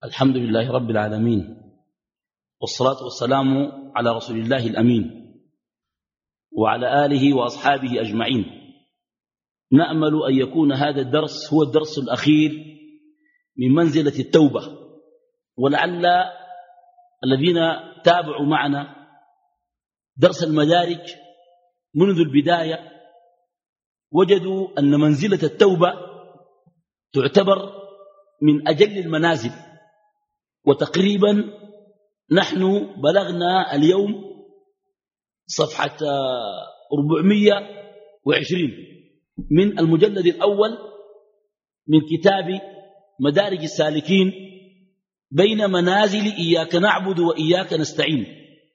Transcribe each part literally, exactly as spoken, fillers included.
الحمد لله رب العالمين، والصلاة والسلام على رسول الله الأمين وعلى آله وأصحابه أجمعين. نأمل أن يكون هذا الدرس هو الدرس الأخير من منزلة التوبة، ولعل الذين تابعوا معنا درس المدارك منذ البداية وجدوا أن منزلة التوبة تعتبر من أجل المنازل، وتقريبا نحن بلغنا اليوم صفحة أربعمئة وعشرين من المجلد الأول من كتاب مدارج السالكين بين منازل إياك نعبد وإياك نستعين.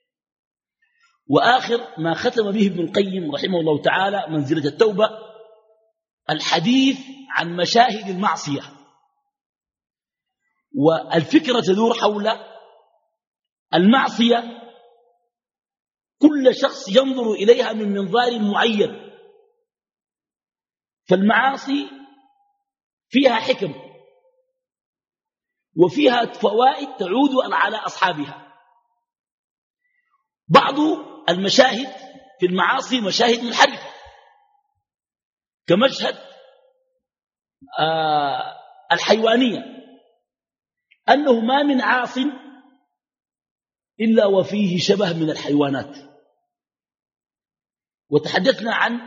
وآخر ما ختم به ابن القيم رحمه الله تعالى منزلة التوبة الحديث عن مشاهد المعصية، والفكرة تدور حول المعصية كل شخص ينظر إليها من منظار معين. فالمعاصي فيها حكم وفيها فوائد تعود على أصحابها. بعض المشاهد في المعاصي مشاهد منحرفة، كمشهد آه الحيوانية، أنه ما من عاص إلا وفيه شبه من الحيوانات. وتحدثنا عن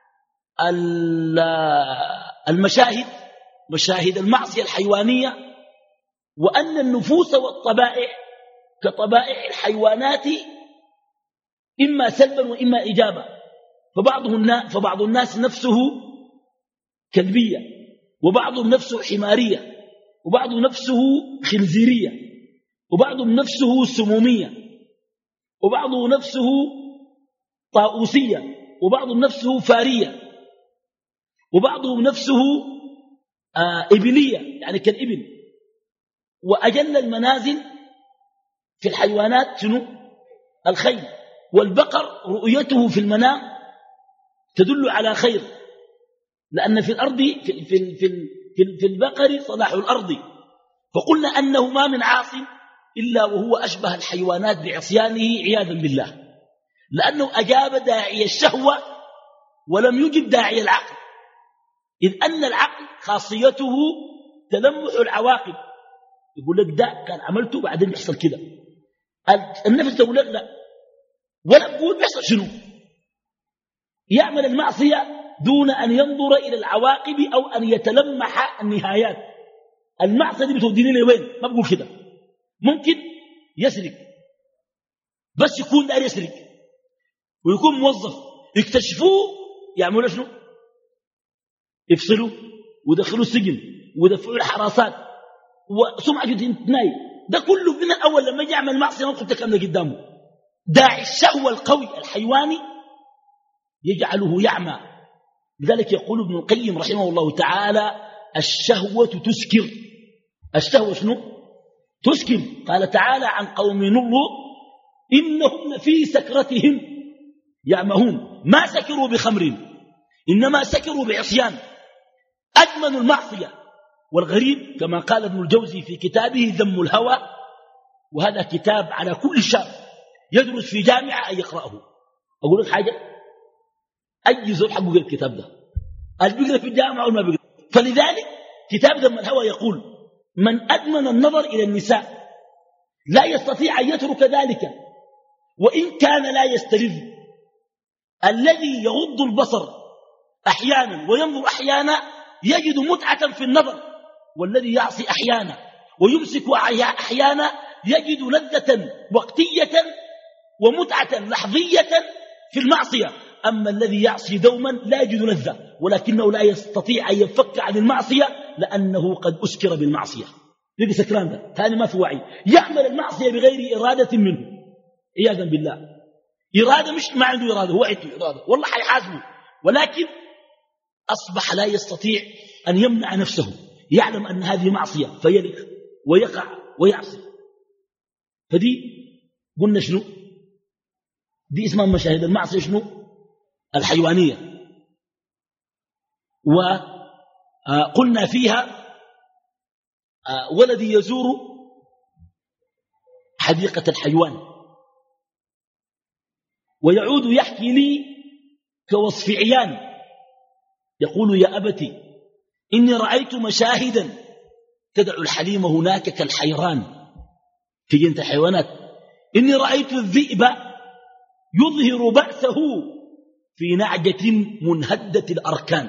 المشاهد مشاهد المعصية الحيوانية، وأن النفوس والطبائع كطبائع الحيوانات إما سلبا وإما إيجابا. فبعضهم فبعض الناس نفسه كلبية، وبعضهم نفسه حمارية، وبعضهم نفسه خنزيرية، وبعضهم نفسه سمومية، وبعضهم نفسه طاؤوسية، وبعضهم نفسه فارية، وبعضهم نفسه آه إبلية يعني كالإبل. وأجل المنازل في الحيوانات شنو؟ الخيل. والبقر رؤيته في المنام تدل على خير، لأن في الأرض في, في, في, في, في البقر صلاح الأرض. فقلنا أنه ما من عاص إلا وهو أشبه الحيوانات بعصيانه عياذا بالله، لأنه أجاب داعي الشهوة ولم يجب داعي العقل، إذ أن العقل خاصيته تلمح العواقب. يقول لك ده كان عملته بعدين يحصل كده. النفس تقول لك لا، ولا تقول بيحصل شنو. يعمل المعصية دون أن ينظر إلى العواقب أو أن يتلمح النهايات. المعصية دي بتوديني لوين؟ ما بقول كده. ممكن يسرق، بس يكون دار يسرق ويكون موظف، يكتشفوه يعملوا شنو؟ يفصلوا ويدخلوا السجن ويدفعوا الحراسات وسمعة تنتهي. ده كله من الأول لما يجي يعمل معصية ما قلت كم قدامه. داعي الشهوة القوي الحيواني يجعله يعمى. لذلك يقول ابن القيم رحمه الله تعالى الشهوة تسكر. الشهوة شنو؟ تسكر. قال تعالى عن قوم نوح إنهم في سكرتهم يعمهون ما سكروا بخمر إنما سكروا بعصيان. أدمنوا المعصية. والغريب كما قال ابن الجوزي في كتابه ذم الهوى، وهذا كتاب على كل شاب يدرس في جامعة أن يقرأه. أقول لك حاجة، أي زول حقه الكتاب ده اللي بيقرأ في الجامعة وما بيقرأ. فلذلك كتاب ذم الهوى يقول من أدمن النظر إلى النساء لا يستطيع أن يترك ذلك وإن كان لا يستلذ. الذي يغض البصر أحيانا وينظر أحيانا يجد متعة في النظر، والذي يعصي أحيانا ويمسك أحيانا يجد لذة وقتية ومتعة لحظية في المعصية. أما الذي يعصي دوما لا يجد لذة، ولكنه لا يستطيع أن يفك عن المعصية لأنه قد أسكر بالمعصية. يجي سكران ده ثاني ما في وعي، يعمل المعصية بغير إرادة منه عياذا بالله. إرادة مش ما عنده إرادة، هو عنده إرادة والله حيحاسبه، ولكن أصبح لا يستطيع أن يمنع نفسه. يعلم أن هذه معصية فيلق ويقع ويعصي. فدي قلنا شنو؟ دي اسمها مشاهد المعصية شنو؟ الحيوانية. وقلنا فيها ولدي يزور حديقة الحيوان، ويعود يحكي لي كوصف عيان، يقول: يا أبتي إني رأيت مشاهدا تدع الحليم هناك كالحيران في جنة الحيوانات. إني رأيت الذئب يظهر بأسه في نعجة منهدة الأركان،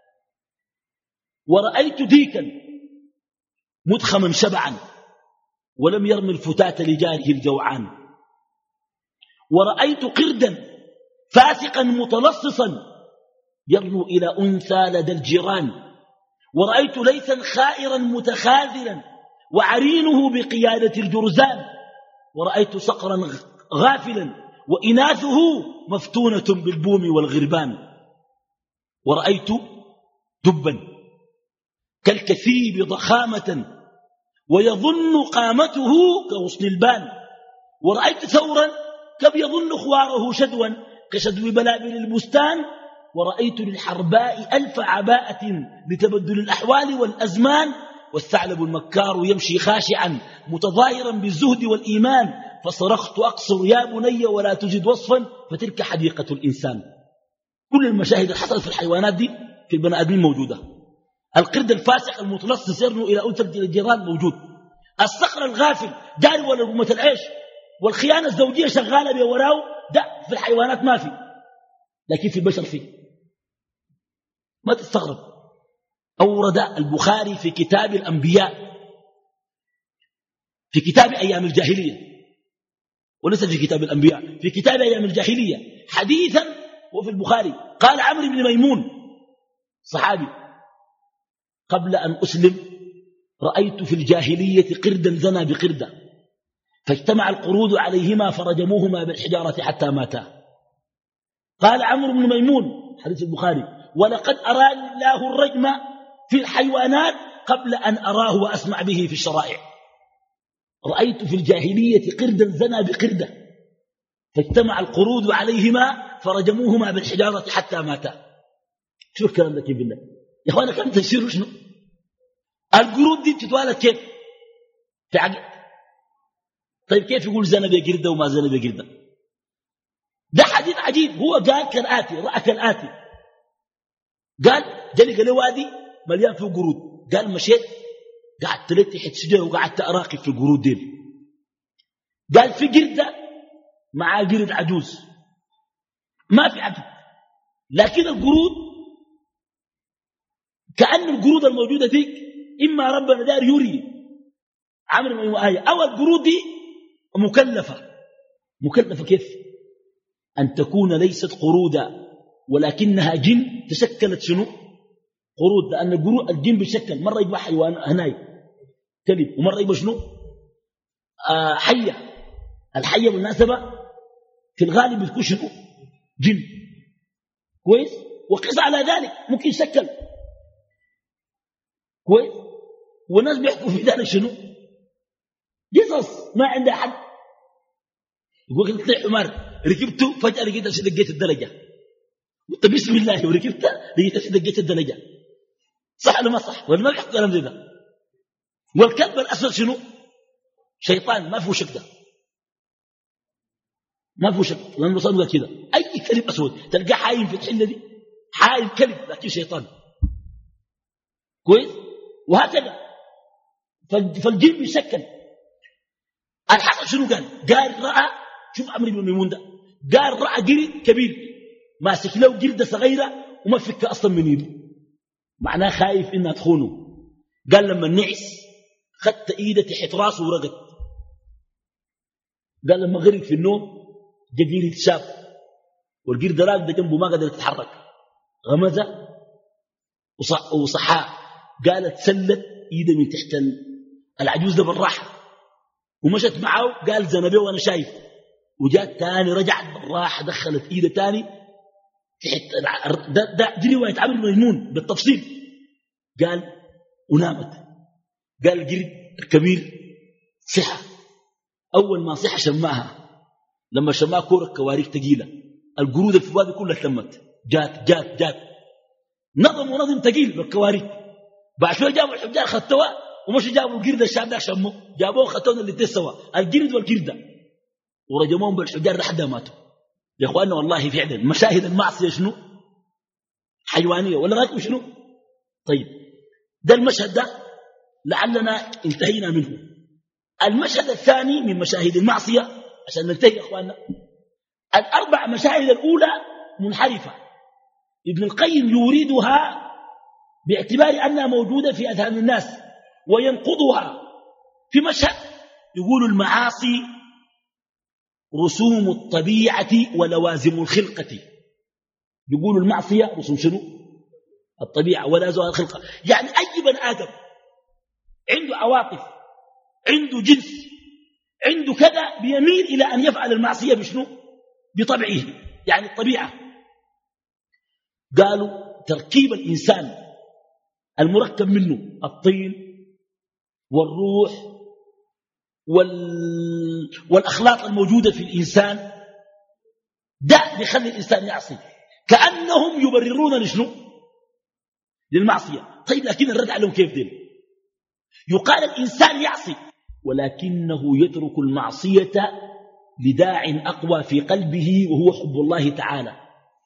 ورأيت ديكا مدخما شبعا ولم يرمي الفتاة لجاره الجوعان، ورأيت قردا فاسقا متلصصا يرنو إلى أنثى لدى الجيران، ورأيت ليثا خائرا متخاذلا وعرينه بقيادة الجرزان، ورأيت صقرا غافلا وإناثه مفتونة بالبوم والغربان، ورأيت دبا كالكثيب ضخامة ويظن قامته كغصن البان، ورأيت ثورا كم يظن خواره شدوا كشدو بلابل البستان، ورأيت للحرباء ألف عباءة لتبدل الأحوال والأزمان، والثعلب المكار يمشي خاشعا متظاهرا بالزهد والإيمان، فصرخت أقصر يا بني ولا تجد وصفا فتلك حديقة الإنسان. كل المشاهد اللي حصلت في الحيوانات دي في البني آدمين موجودة. القرد الفاسق المتلصص يرنو إلى أنثى الجيران موجود. الصقر الغافل جاري ولا لقمة العيش، والخيانة الزوجية شغالة بوراه، ده في الحيوانات ما في، لكن في البشر فيه. ما تستغرب. أورد البخاري في كتاب الأنبياء في كتاب أيام الجاهلية، وليس في كتاب الأنبياء، في كتاب أيام الجاهلية حديثا وفي البخاري، قال عمرو بن ميمون صحابي: قبل أن أسلم رأيت في الجاهلية قردا زنى بقردة، فاجتمع القرود عليهما فرجموهما بالحجارة حتى ماتا. قال عمرو بن ميمون حديث البخاري: ولقد أراني الله الرجم في الحيوانات قبل أن أراه وأسمع به في الشرائع. رأيت في الجاهلية قردا زنى بقردة فاجتمع القرود عليهما فرجموهما بالحجارة حتى ماتا. شو الكلام ده كيف بالله يا أخوانا؟ كم تفسيره شنو؟ القرود دي بتتوالد كيف في عقل؟ طيب كيف يقول زنى بقردة وما زنى بقردة؟ ده حديث عجيب. هو قال كالآتي، رأى كالآتي، قال جلق له وادي مليان فيه قرود، قال مشيت قعدت تلت تحت شجره وقعدت أراقب في القرود ديل. قال في قردة مع قرد عجوز ما في عقل، لكن القرود كأن القرود الموجودة فيك إما ربنا دار يري عمر من آية، أو القرود دي مكلفة. مكلفة كيف؟ أن تكون ليست قرودا ولكنها جن تشكلت شنو؟ قرود. لأن الجن بيشكل مرة يبقى حيوان هناي كلب، ومرة يبقى شنو؟ آه حية. الحية بالمناسبة في الغالب بتكون شنو؟ جن. كويس؟ وقس على ذلك ممكن يشكل. كويس؟ والناس بيحكوا في ذلك شنو؟ قصص ما عندها حد. يقول لك حمار ركبته فجأة لقيت دقيت الدرجة، قلت بسم الله وركبت لقيت دقيت الدرجة. صح ولا ما صح؟ ولا ما بيحكوا كلام زي ده؟ والكلب الأسود شنو؟ شيطان ما فيه شك، ده ما فيه شك، لأنه صار كده. أي كلب أسود تلقاه حايم في الحلة دي، حايم كلب لكن شيطان. كويس؟ وهكذا فالجن بيشكل. الحسن شنو قال؟ قال رأى، شوف عمرو بن ميمون ده، قال رأى قرد كبير ماسك له جلدة صغيرة وما فك أصلا من يده، معناه خايف إنها تخونه. قال لما نعس خدت إيده تحت راسه ورقد. قال لما غرق في النوم جا قرد شاب والقرد راقد جنبه ما قدر يتحرك، غمزه وصحاه. قالت سلت إيده من تحت العجوز ده بالراحة ومشت معه. قال زنبه وأنا شايف، وجاءت تاني رجعت بالراحة دخلت إيده تاني تحت. ده, ده دي رواية عمرو بن ميمون بالتفصيل. قال ونامت. قال القرد الكبير صحة، أول ما صحة شماها، لما شماها كورة كواريك تقيلة، القرود في الوادي كلها تلمت، جات جات جات نظم ونظم تقيل بالكواريك. بعد شوية جابوا الحجار خدتوا ومش جابوا القرد الشاب ده شمه، جابوه ختون اللي سوا القرد والقردة ورجموهم بالحجار لحد ماتوا. يا اخواننا والله فعلا مشاهد المعصية شنو؟ حيوانية ولا رايكم شنو؟ طيب ده المشهد ده لعلنا انتهينا منه. المشهد الثاني من مشاهد المعصية عشان ننتهي يا اخواننا، الأربع مشاهد الأولى منحرفة، ابن القيم يريدها باعتبار أنها موجودة في أذهان الناس وينقضها في مشهد يقول المعاصي رسوم الطبيعة ولوازم الخلقة. يقول المعصية رسوم شنو؟ الطبيعة ولازم الخلقة، يعني أي بني آدم عنده عواطف، عنده جنس، عنده كذا بيميل إلى أن يفعل المعصية بشنو؟ بطبعه، يعني الطبيعة. قالوا تركيب الإنسان المركب منه الطين والروح وال... والأخلاق الموجودة في الإنسان ده بيخلي الإنسان يعصي، كأنهم يبررون لشنو؟ للمعصية. طيب لكن الرد عليهم كيف دين؟ يقال الإنسان يعصي ولكنه يترك المعصية لداع أقوى في قلبه وهو حب الله تعالى.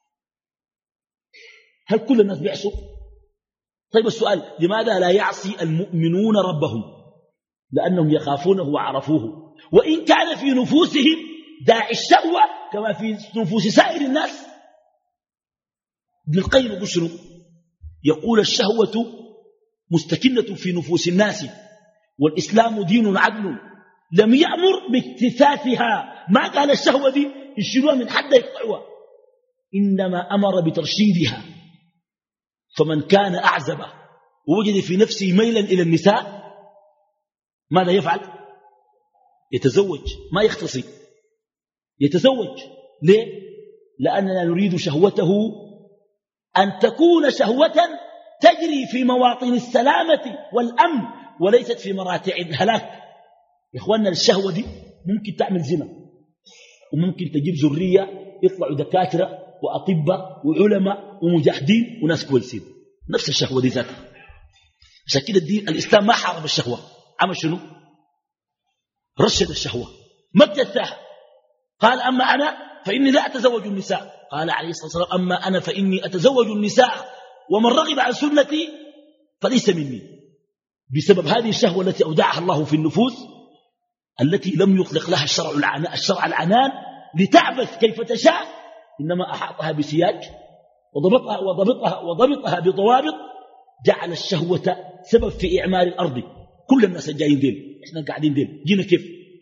هل كل الناس بيعصوا؟ طيب السؤال لماذا لا يعصي المؤمنون ربهم؟ لأنهم يخافونه وعرفوه، وإن كان في نفوسهم داعي الشهوة كما في نفوس سائر الناس. ابن القيم يقول شنو؟ يقول الشهوة مستكنة في نفوس الناس والإسلام دين عدل لم يأمر باكتثاثها، ما قال الشهوة دي يشيلوها من حد يقطعوها، إنما أمر بترشيدها. فمن كان أعزب ووجد في نفسه ميلا إلى النساء ماذا يفعل؟ يتزوج، ما يختصي، يتزوج. ليه؟ لأننا نريد شهوته أن تكون شهوة تجري في مواطن السلامة والأمن وليست في مراتع الهلاك. يا إخواننا الشهوة دي ممكن تعمل زنا وممكن تجيب ذرية يطلعوا دكاترة وأطباء وعلماء ومجاهدين وناس كويسين، نفس الشهوة دي ذاتها. عشان كده الدين الإسلام ما حارب الشهوة، عمل شنو؟ رشد الشهوة، ما ابتدتها. قال أما أنا فإني لا أتزوج النساء، قال عليه الصلاة والسلام أما أنا فإني أتزوج النساء ومن رغب عن سنتي فليس مني، بسبب هذه الشهوة التي أودعها الله في النفوس التي لم يطلق لها الشرع العنان, الشرع العنان لتعبث كيف تشاء، إنما أحاطها بسياج وضبطها, وضبطها, وضبطها بضوابط. جعل الشهوة سبب في إعمار الأرض. كل الناس الجايين ديل إحنا قاعدين ديل جينا كيف؟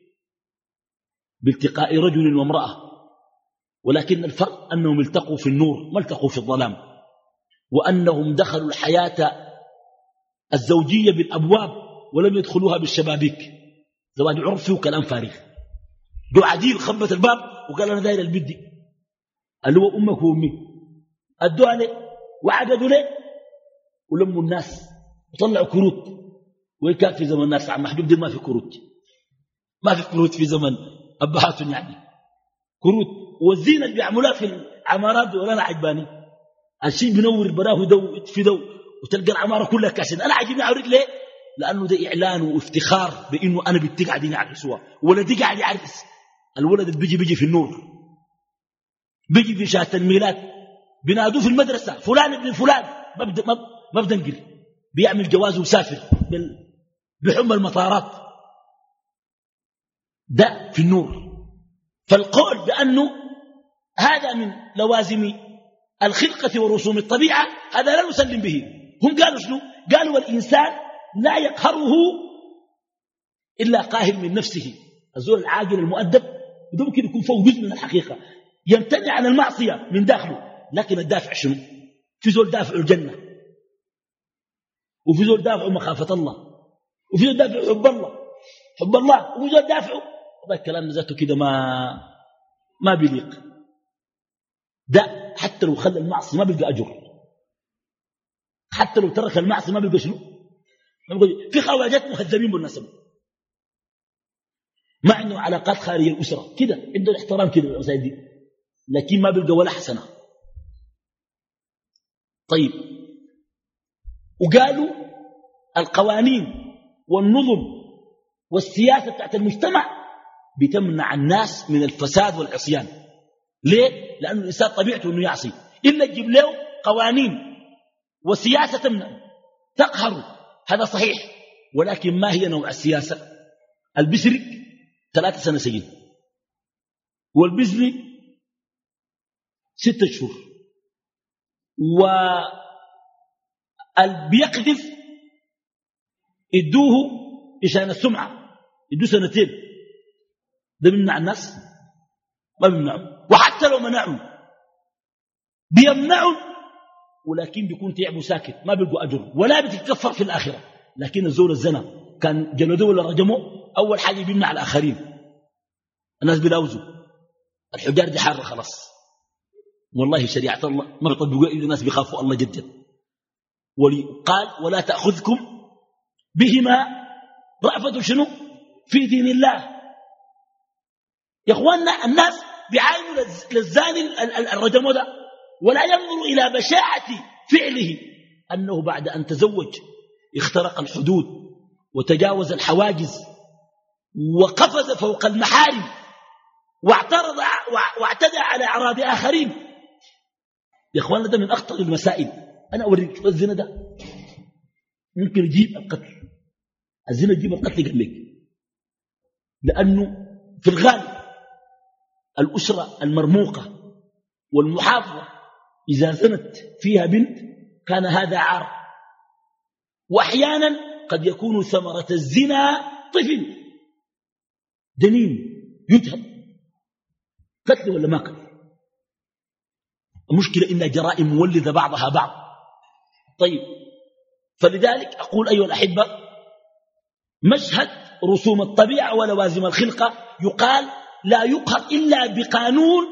بالتقاء رجل وامرأة، ولكن الفرق أنهم التقوا في النور ما التقوا في الظلام، وأنهم دخلوا الحياة الزوجية بالأبواب ولم يدخلوها بالشبابيك، زواج عرفي وكلام فارغ. جو عديل خبت الباب وقال أنا داير البدي اللي هو أمك وأمي، أدوا عليه وعددوا ليه ولموا الناس وطلعوا كروت. ويكان في زمن الناس عم محجوب دي ما في كروت، ما في كروت في زمن أبهاتهم، يعني كروت والزينة اللي بيعملوها في العمارات دي ولا أنا عجباني. الشيء بنور براه دو يطفي دو وتلقى العمارة كلها كاسين. أنا عجبني أعرف ليه؟ لأنه ده إعلان وافتخار بإنه أنا بنتي قاعدين يعرسوها ولدي قاعد يعرس. الولد اللي بيجي بيجي في النور، بيجي في شهادة الميلاد، بينادوه في المدرسة فلان ابن فلان، ما بد ما بدنقر، بيعمل جواز وسافر بحمى المطارات، ده في النور. فالقول بأنه هذا من لوازم الخلقة ورسوم الطبيعة هذا لا نسلم به. هم قالوا شنو؟ قالوا والإنسان لا يقهره إلا قاهر من نفسه. الزول العاقل المؤدب ده ممكن يكون فوق جزء من الحقيقة، يمتنع عن المعصية من داخله، لكن الدافع شنو؟ في زول دافع الجنة، وفي زول دافع مخافة الله، وفي زول دافع حب الله حب الله وفي زول دافع والله الكلام ذاته كده ما ما بيليق. ده حتى لو خلى المعصية ما بيلقى أجر، حتى لو ترك المعصية ما بيلقى شنو؟ ما بيلقى. في خواجات مهذبين بالنسبة ما عنده علاقات خارج الأسرة كده، عنده الاحترام كده بالمسائل دي، لكن ما بيلقى ولا حسنة. طيب وقالوا القوانين والنظم والسياسة بتاعت المجتمع بتمنع الناس من الفساد والعصيان. ليه؟ لأن الإنسان طبيعته أنه يعصي، إلا تجيب له قوانين وسياسة تمنع تقهر، هذا صحيح، ولكن ما هي نوع السياسة؟ البسرق ثلاثة سنة سجن، والبزري ستة شهور، والبيقذف ادوه إشان السمعة ادوه سنتين. ده بيمنع الناس؟ ما بيمنعوا. وحتى لو منعوا بيمنعوا، ولكن بيكون تعبوا ساكت، ما بيلقوا أجر ولا بتتكفر في الآخرة. لكن الزول الزنا كان جلدوه ولا رجموه، أول حاجة بيمنع الآخرين، الناس بيلاوزوا الحجار دي حارة خلاص. والله شريعة الله ما بيطبقوا إلا الناس بيخافوا الله جدا. قال ولا تأخذكم بهما رأفة شنو في دين الله. يا اخواننا الناس بيعاينوا للزاني الرجم ده، ولا ينظر إلى بشاعة فعله، أنه بعد أن تزوج اخترق الحدود وتجاوز الحواجز وقفز فوق المحارم واعترض واعتدى على أعراض آخرين. يا اخواننا ده من أخطر المسائل. أنا أوريك الزنا ده ممكن يجيب القتل، الزنا يجيب القتل قال لك، لأنه في الغالب الأسرة المرموقة والمحافظة إذا زنت فيها بنت كان هذا عار، وأحيانا قد يكون ثمرة الزنا طفل جنين يتهم، قتل ولا ما قتل. المشكلة إن جرائم مولدة بعضها بعض. طيب، فلذلك أقول أيها الأحبة، مشهد رسوم الطبيعة ولوازم الخلقة يقال لا يقهر إلا بقانون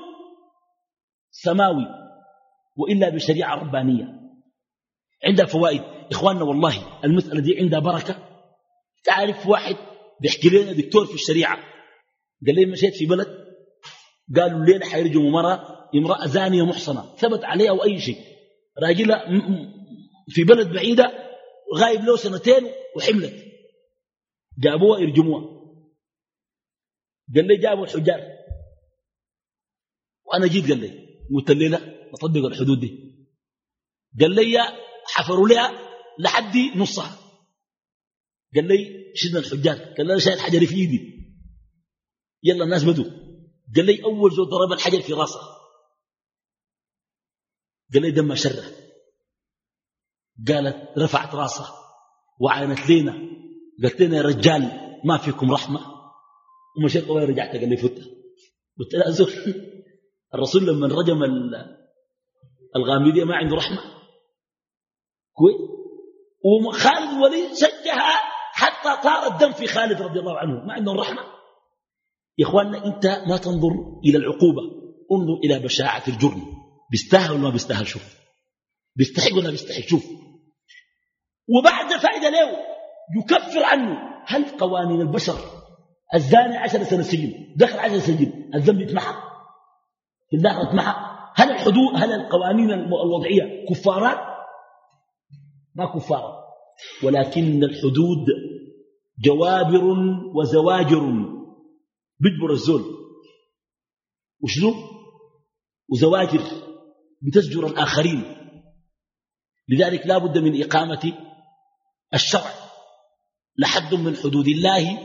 سماوي وإلا بشريعة ربانية. عندها فوائد إخواننا، والله المسألة دي عندها بركة. تعرف واحد بيحكي لنا دكتور في الشريعة، قال لي مشيت في بلد قالوا الليلة حيرجموا مرة امرأة زانية محصنة ثبت عليها أو أي شيء، راجلة في بلد بعيدة غايب له سنتين وحملت، جابوها يرجموها. قال لي جابوا الحجار وأنا جيت، قال لي قلت الليلة نطبق الحدود دي. قال لي حفروا لها لحد نصها. قال لي شدنا الحجار، قال لي شايل حجري في ايدي، يلا الناس بدوا. قال لي أول زول ضرب الحجر في راسه، قال لي دم شره. قالت رفعت راسه وعينت لينا، قالت لنا يا رجال ما فيكم رحمة، ومشيت وين رجعت. قال لي فتة. قلت لا زول، الرسول لما رجم الغامدية ما عنده رحمة كويس، وخالد الوليد شجها حتى طار الدم في خالد رضي الله عنه، ما عندهم رحمة. يا إخواننا أنت ما تنظر إلى العقوبة، انظر إلى بشاعة الجرم، بيستاهل ولا ما بيستاهل، شوف بيستحق ولا بيستحق، شوف. وبعد فائدة له يكفر عنه. هل قوانين البشر الزاني عشر سنة سجن دخل عشر سجن الذنب يتمحى في الداخل يتمحى؟ هل الحدود هل القوانين الوضعية كفارات؟ ما كفارات، ولكن الحدود جوابر وزواجر، بجبر الزول وشنو وزواجر بتزجر الآخرين. لذلك لا بد من إقامة الشرع لحد من حدود الله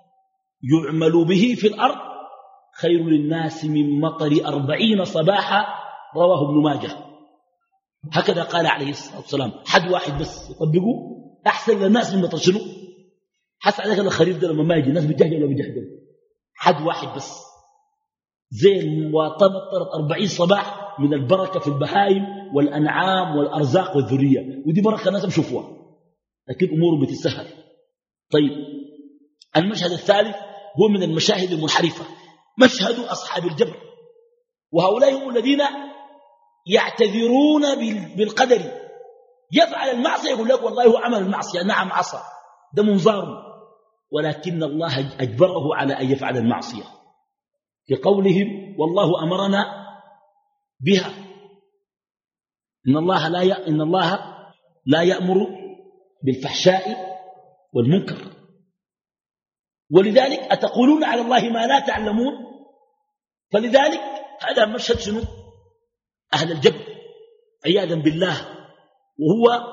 يعمل به في الأرض خير للناس من مطر أربعين صباحا، رواه ابن ماجه. هكذا قال عليه الصلاة والسلام. حد واحد بس يطبقوا أحسن للناس من مطر شنو؟ حس عليك الخريف ده لما ما يجي الناس بتجهل ولا بتجهل. حد واحد بس زي المواطنة مطرت أربعين صباح من البركة في البهائم والأنعام والأرزاق والذرية، ودي بركة الناس بشوفوها، لكن أموره بتسهل. طيب، المشهد الثالث هو من المشاهد المنحرفة، مشهد أصحاب الجبر، وهؤلاء هم الذين يعتذرون بالقدر. يفعل المعصية يقول لك والله هو عمل المعصية، نعم عصى، ده منظار، ولكن الله أجبره على أن يفعل المعصية في قولهم والله أمرنا بها. إن الله لا ي... إن الله لا يأمر بالفحشاء والمنكر ولذلك أتقولون على الله ما لا تعلمون. فلذلك هذا مشهد شنو؟ أهل الجبر عياذا بالله، وهو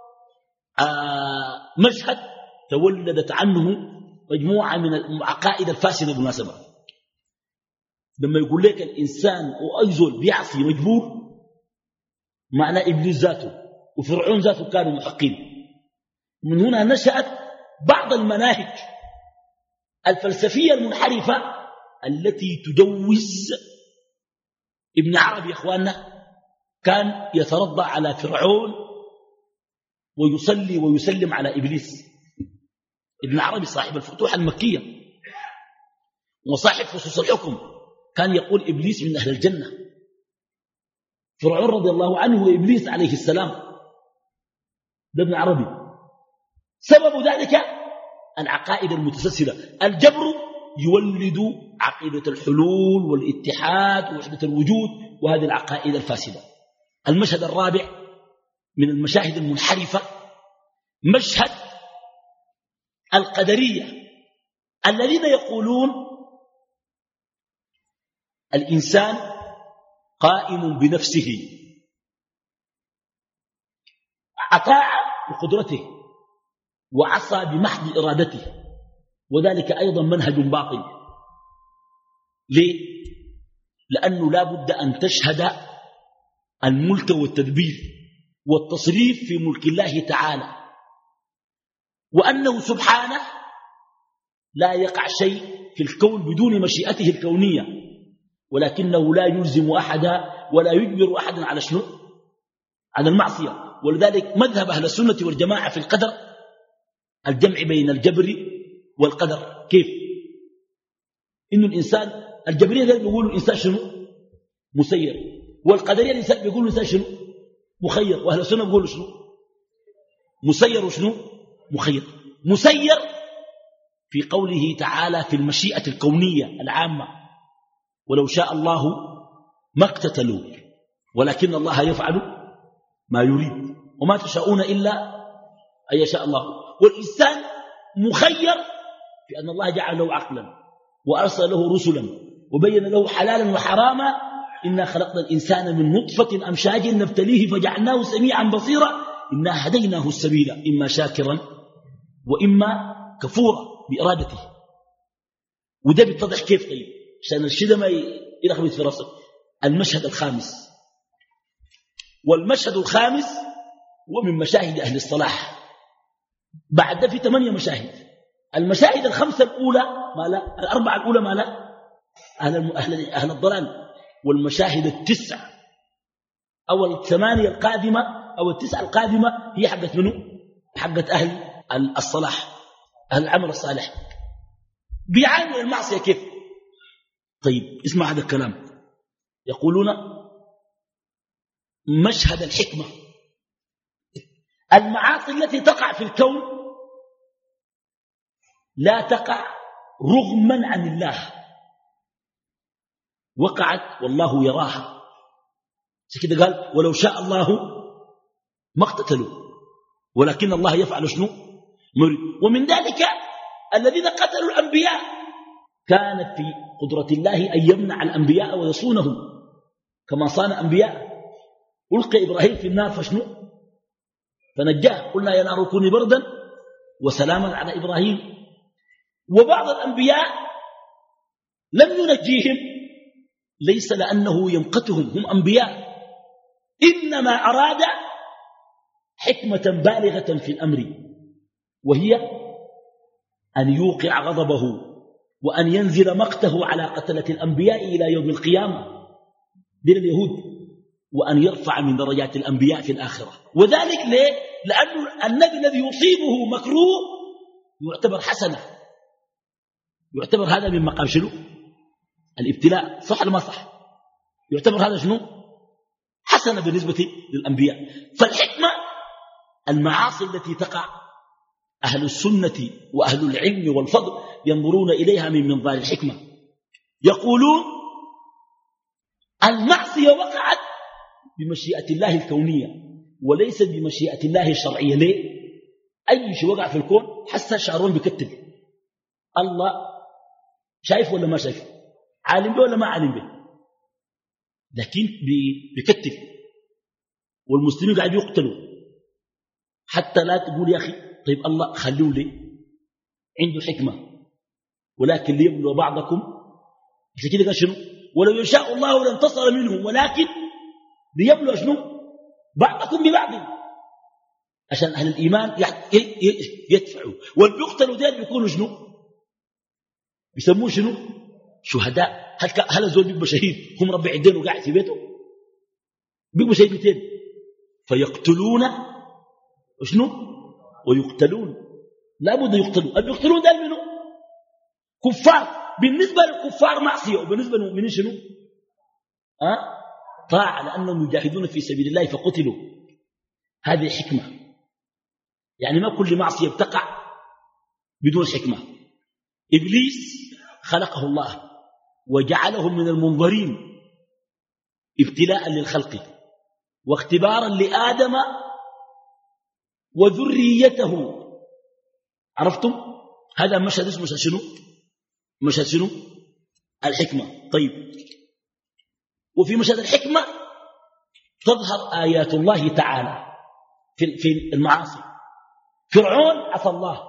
آه مشهد تولدت عنه مجموعة من العقائد الفاسدة بالمناسبة. لما يقول لك الإنسان وأيزول بيعصي مجبور، معنى إبليس ذاته وفرعون ذاته كانوا محقين. من هنا نشأت بعض المناهج الفلسفية المنحرفة التي تجوز. ابن عربي يا إخواننا كان يترضى على فرعون ويصلي ويسلم على إبليس. ابن عربي صاحب الفتوح المكية وصاحب فصوص الحكم كان يقول إبليس من أهل الجنة. فرعون رضي الله عنه وإبليس عليه السلام، ده ابن عربي. سبب ذلك العقائد المتسلسلة. الجبر يولد عقيدة الحلول والاتحاد ووحدة الوجود، وهذه العقائد الفاسدة. المشهد الرابع من المشاهد المنحرفة مشهد القدرية الذين يقولون الإنسان قائم بنفسه، أطاع بقدرته وعصى بمحض إرادته، وذلك أيضا منهج باطل. ليه؟ لأنه لا بد أن تشهد الملك والتدبير والتصريف في ملك الله تعالى، وأنه سبحانه لا يقع شيء في الكون بدون مشيئته الكونية، ولكنه لا يلزم أحدا ولا يجبر أحدا على شنو؟ على المعصية. ولذلك مذهب أهل السنة والجماعة في القدر الجمع بين الجبر والقدر. كيف؟ إنه الإنسان الجبرية ذلك بيقولوا الإنسان شنو؟ مسير، والقدرية الإنسان بيقولوا الإنسان شنو؟ مخير، وأهل السنة بيقولوا شنو؟ مسير وشنو؟ مخير. مسير في قوله تعالى في المشيئة الكونية العامة، ولو شاء الله ما اقتتلوا ولكن الله يفعل ما يريد وما تشاءون إلا أن يشاء الله. والإنسان مخير في أن الله جعل له عقلا وأرسل له رسلا وبين له حلالا وحراما. إنا خلقنا الإنسان من نطفة أمشاج نبتليه فجعلناه سميعا بصيرا إنا هديناه السبيل إما شاكرا وإما كفورا بإرادته. وده بيتضح كيف؟ طيب عشان الشيء ما يلخبط في راسك. المشهد الخامس، والمشهد الخامس ومن مشاهد أهل الصلاح. بعد ده في ثمانية مشاهد. المشاهد الخمسة الأولى ما لا، الأربعة الأولى ما لا، أهل, أهل, أهل الضلال. والمشاهد التسع أو الثمانية القادمة أو التسعة القادمة هي حقت منه؟ حقت أهل الصلاح، أهل العمل الصالح. بيعانوا المعصية كيف؟ طيب اسمع هذا الكلام. يقولون مشهد الحكمة. المعاصي التي تقع في الكون لا تقع رغما عن الله، وقعت والله يراها. كده قال ولو شاء الله ما اقتتلوا ولكن الله يفعل شنو؟ مريد. ومن ذلك الذين قتلوا الأنبياء كانت في قدرة الله أن يمنع الأنبياء ويصونهم كما صان أنبياء. ألقى إبراهيم في النار فشنو؟ فنجاه، قلنا يا نار كوني بردا وسلاما على إبراهيم. وبعض الأنبياء لم ينجيهم ليس لأنه يمقتهم، هم أنبياء، إنما أراد حكمة بالغة في الأمر، وهي أن يوقع غضبه وأن ينزل مقته على قتلة الأنبياء إلى يوم القيامة بين اليهود، وأن يرفع من درجات الأنبياء في الآخرة. وذلك ليه؟ لأن النبي الذي يصيبه مكروه يعتبر حسنة، يعتبر هذا من مقام شنو؟ الابتلاء. صح ولا ما صح؟ يعتبر هذا شنو؟ حسنة بالنسبة للأنبياء. فالحكمة المعاصي التي تقع أهل السنة وأهل العلم والفضل ينظرون إليها من منظار الحكمة. يقولون المعصية وقعت بمشيئة الله الكونية وليست بمشيئة الله الشرعية. ليه؟ أي شيء وقع في الكون حسا شعرون بكتل، الله شايف ولا ما شايف؟ عالم به ولا ما عالم به؟ لكن بيكتف، والمسلمين قاعد يقتلوا، حتى لا تقول يا أخي طيب الله خليه لي عنده حكمة، ولكن ليبلو بعضكم. عشان كده قال شنو؟ ولو يشاء الله لانتصر منهم ولكن ليبلو شنو؟ بعضكم ببعض، عشان أهل الإيمان يدفعوا. والبيقتلوا ديل بيكونوا شنو؟ بيسموه شنو؟ شهداء. هل هل الزول بيبقى شهيد هم ربي عدين وقاعد في بيته؟ بيبقوا شهيدتين. فيقتلون شنو؟ ويقتلون. لا بد يقتلوا. اللي بيقتلون ده منه كفار. بالنسبة للكفار معصية، وبالنسبة للمؤمنين شنو؟ أه؟ طاعة، لأنهم يجاهدون في سبيل الله فقتلوا. هذه حكمة. يعني ما كل معصية بتقع بدون حكمة. إبليس خلقه الله وجعله من المنظرين ابتلاء للخلق واختبارا لآدم وذريته. عرفتم؟ هذا مشهد اسمه مشهد شنو؟ مشهد شنو؟ الحكمة. طيب، وفي مشهد الحكمة تظهر آيات الله تعالى في في المعاصي. فرعون عصى الله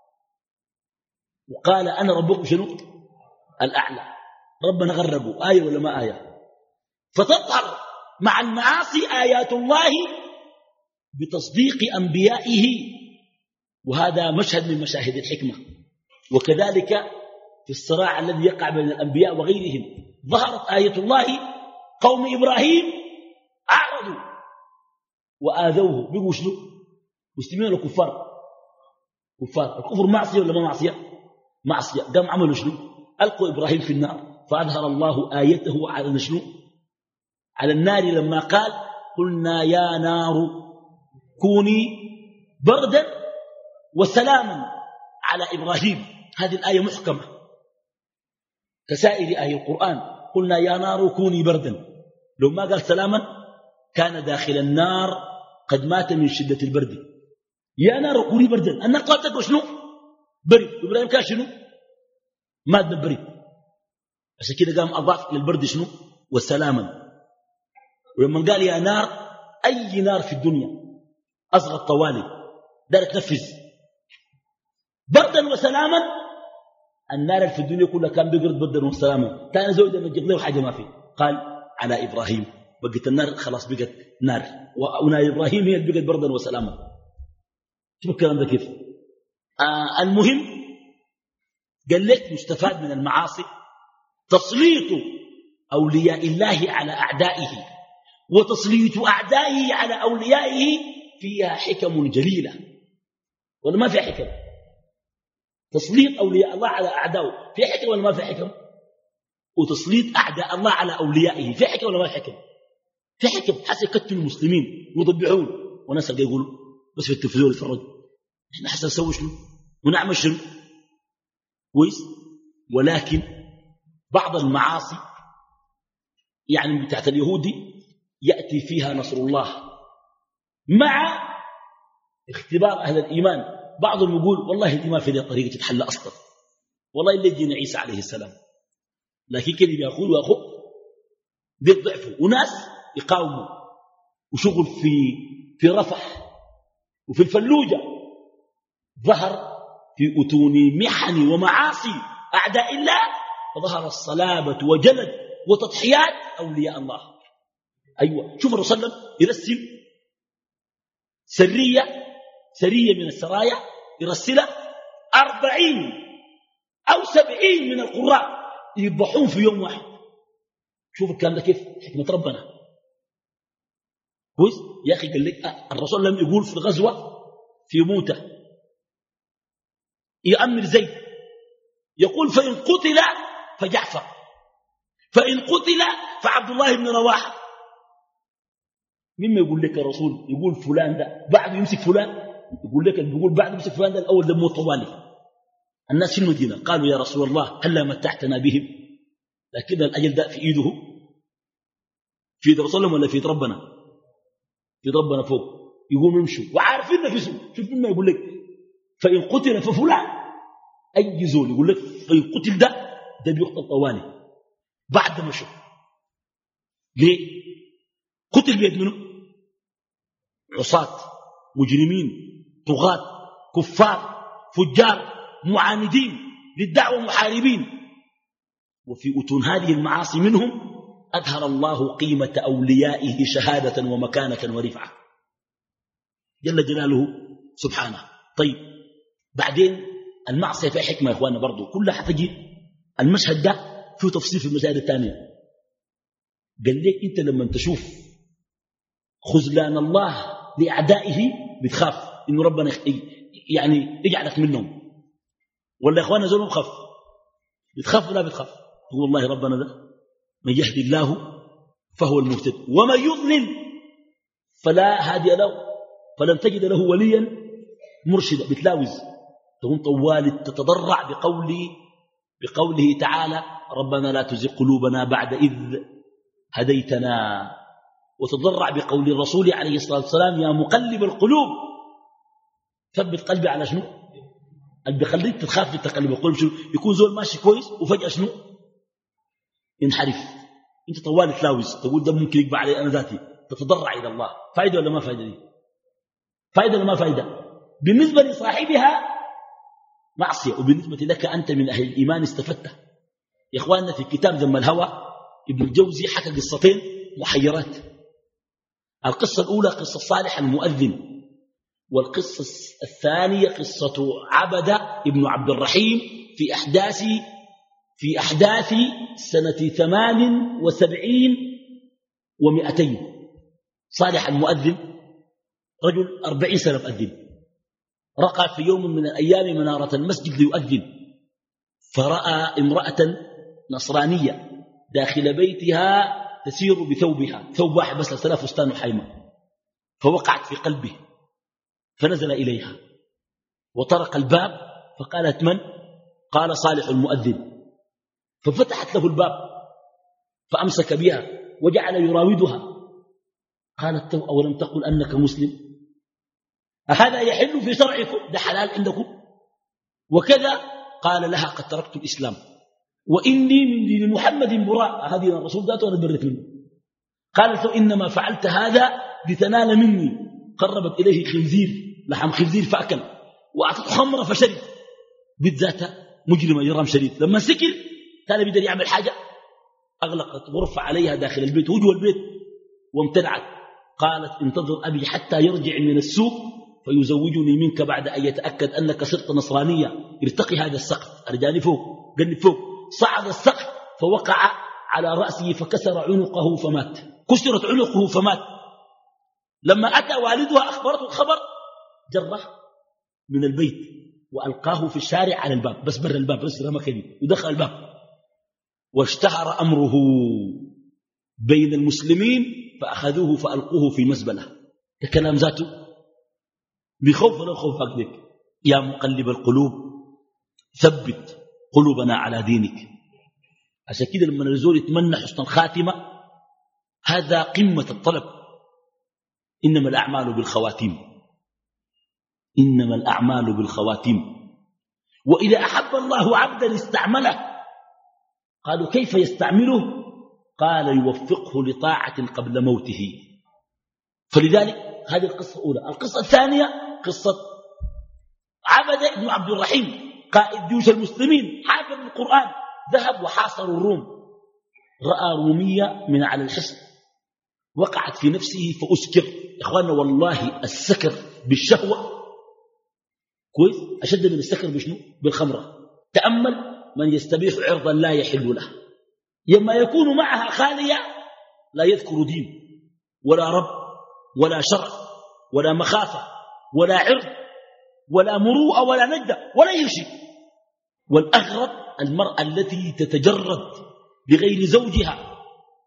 وقال أنا ربكم شنو؟ الأعلى. ربنا غربوا. آية ولا ما آية؟ فتظهر مع المعاصي آيات الله بتصديق أنبيائه، وهذا مشهد من مشاهد الحكمة. وكذلك في الصراع الذي يقع بين الأنبياء وغيرهم ظهرت آية الله. قوم إبراهيم أعرضوا وآذوه، بيقوا شنو؟ مسلمين ولا كفار؟ كفار. الكفر معصية ولا ما معصية؟ معصية. قام عملوا شنو؟ ألقوا إبراهيم في النار، فأظهر الله آيته على شنو؟ على النار لما قال قلنا يا نار كوني بردا وسلاما على إبراهيم. هذه الآية محكمة كسائر آية القرآن. قلنا يا نار كوني بردا، لو ما قال سلاما كان داخل النار قد مات من شدة البرد. يا نار كوني بردا، النار قالت شنو؟ برد. إبراهيم كان شنو؟ مات بالبرد. عشان كده قام أضاف للبرد شنو؟ وسلاما. ولما قال يا نار، أي نار في الدنيا أصغى الطوالب دار تنفذ بردا وسلاما. النار اللي في الدنيا كلها كان بيقرد بردا وسلاما. كان زوجة نجد له حاجة ما فيه. قال على إبراهيم، بقت النار خلاص بقت نار، ونار إبراهيم هي اللي بقت بردا وسلاما. شوف الكلام ده كيف. آه المهم قال لك مستفاد من المعاصي تسليط أولياء الله على أعدائه، وتسليط أعدائه على أوليائه فيها حكم جليلة. ولا ما فيها حكم؟ تسليط أولياء الله على أعدائه فيها حكم ولا ما فيها حكم؟ وتسليط أعداء الله على أوليائه فيها حكم ولا ما فيها حكم؟ فيها حكم. حتى يقتلوا المسلمين ويضبعون، وناس يقولوا بس في التلفزيون يتفرج احنا حسن نسوي شنو ونعمل شنو كويس. ولكن بعض المعاصي يعني بتاعت اليهودي يأتي فيها نصر الله مع اختبار أهل الإيمان. بعضهم يقول والله دي ما في طريقة تتحل أصلا، والله اللي يجينا عيسى عليه السلام. لكن كده بيقولوا أخو دي ضعفوا، وناس يقاوموا، وشغل في في رفح وفي الفلوجة ظهر في أتون محن ومعاصي أعداء الله، فظهر الصلابة وجلد وتضحيات أولياء الله. أيوة، شوف الرسول صلى الله عليه وسلم يرسل سرية سرية من السرايا، يرسلها أربعين أو سبعين من القراء يذبحون في يوم واحد. شوف الكلام ده كيف حكمة ربنا كويس. يا أخي قال لك الرسول لم يقول في الغزوة في موتة يأمر زيد، يقول فإن قتل فجعفر، فإن قتل فعبد الله بن رواحة. مما يقول لك الرسول يقول فلان ده بعد يمسك فلان، يقول لك يقول بعد يمسك فلان ده الأول ده موت طوالي. الناس في المدينة قالوا يا رسول الله هلا متعتنا بهم، لكن الأجل ده في إيده، في إيد رسول الله ولا في إيد ربنا؟ في إيد ربنا فوق. يقوم يمشوا وعارفين نفسهم. شوف مما يقول لك فإن قتل ففلان، أي زول يقول لك فيقتل ده ده بيقتل طوالي بعد ما شوف ليه قتل بيد منه عصاة مجرمين طغاة كفار فجار معاندين للدعوة محاربين، وفي أتون هذه المعاصي منهم أظهر الله قيمة أوليائه شهادة ومكانة ورفعة جل جلاله سبحانه. طيب بعدين المعصية فيها حكمة يا إخواننا برضو كلها حتجي المشهد ده فيه تفصيل في المشاهد الثانية. قال لك أنت لما تشوف خذلان الله لأعدائه بتخاف إنه ربنا يعني يجعلك منهم، ولا يا إخواننا زول بخاف بتخاف ولا بتخاف؟ هو والله ربنا ده من يهدي الله فهو المهتد ومن يضلل فلا هادي له فلن تجد له وليا مرشدا. بتلاوز تكون طوال تتضرع بقوله بقوله تعالى ربنا لا تزغ قلوبنا بعد إذ هديتنا، وتضرع بقول الرسول عليه الصلاة والسلام يا مقلب القلوب ثبت قلبي على شنو اللي بيخليك تخاف تقلب القلوب. شنو يكون زول ماشي كويس وفجأة شنو ينحرف، انت طوال تلاوز تقول ده ممكن يقبع علي انا ذاتي، تتضرع الى الله. فائده ولا ما فائده دي؟ فائده ولا ما فائده؟ بالنسبه لصاحبها معصيه، وبالنسبه لك انت من اهل الايمان استفدت. يا اخواننا في كتاب ذم الهوى ابن الجوزي حكى قصتين محيرات. القصه الاولى قصه صالح المؤذن، والقصه الثانيه قصه عبده ابن عبد الرحيم في احداث في أحداث سنة ثمان وسبعين ومئتين. صالح المؤذن رجل أربعين سنة مؤذن، رقى في يوم من الأيام منارة المسجد ليؤذن، فرأى امرأة نصرانية داخل بيتها تسير بثوبها، ثوب واحد بس لسلا فستان وحيمة، فوقعت في قلبه فنزل إليها وطرق الباب فقالت من؟ قال صالح المؤذن، ففتحت له الباب فأمسك بها وجعل يراودها. قالت له أولم تقل أنك مسلم؟ أهذا يحل في شرعكم؟ ده حلال عندكم وكذا؟ قال لها قد تركت الإسلام وإني من دين محمد براء، هذه الرسول ذاته وأنا بريت منه. قالت له إنما فعلت هذا لتنال مني. قربت إليه خنزير لحم خنزير فأكل، وأعطته خمر فشرب. بيت ذاته مجرمة جرام شديد، لما سكر كان بيقدر يعمل حاجة، أغلقت غرفة عليها داخل البيت وجوه البيت وامتنعت. قالت انتظر أبي حتى يرجع من السوق فيزوجني منك بعد أن يتأكد أنك صرت نصرانية. ارتقي هذا السقف، أرجاني فوق، قلني فوق. صعد السقف فوقع على رأسه فكسر عنقه فمات، كسرت عنقه فمات. لما أتى والدها أخبرته الخبر جره من البيت وألقاه في الشارع على الباب، بس بر الباب بس رمى كده ودخل الباب. واشتهر أمره بين المسلمين فأخذوه فألقوه في مزبلة. الكلام ذاته بخوف ولا خوف أكدك. يا مقلب القلوب ثبت قلوبنا على دينك. عشان كده لما الرسول يتمنى حسن الخاتمة هذا قمة الطلب. إنما الأعمال بالخواتيم، إنما الأعمال بالخواتيم. وإذا أحب الله عبدا استعمله. قالوا كيف يستعمله؟ قال يوفقه لطاعة قبل موته. فلذلك هذه القصة الأولى. القصة الثانية قصة عبد بن عبد الرحيم قائد جيوش المسلمين حافظ القرآن، ذهب وحاصروا الروم، رأى رومية من على الحصن وقعت في نفسه فأسكر. إخواننا والله السكر بالشهوة كويس أشد من السكر بشنو؟ بالخمرة. تأمل من يستبيح عرضا لا يحل له، لما يكون معها خالية لا يذكر دين ولا رب ولا شرع ولا مخافة ولا عرض ولا مروءة ولا نجدة ولا يشي. والأغرب المرأة التي تتجرد بغير زوجها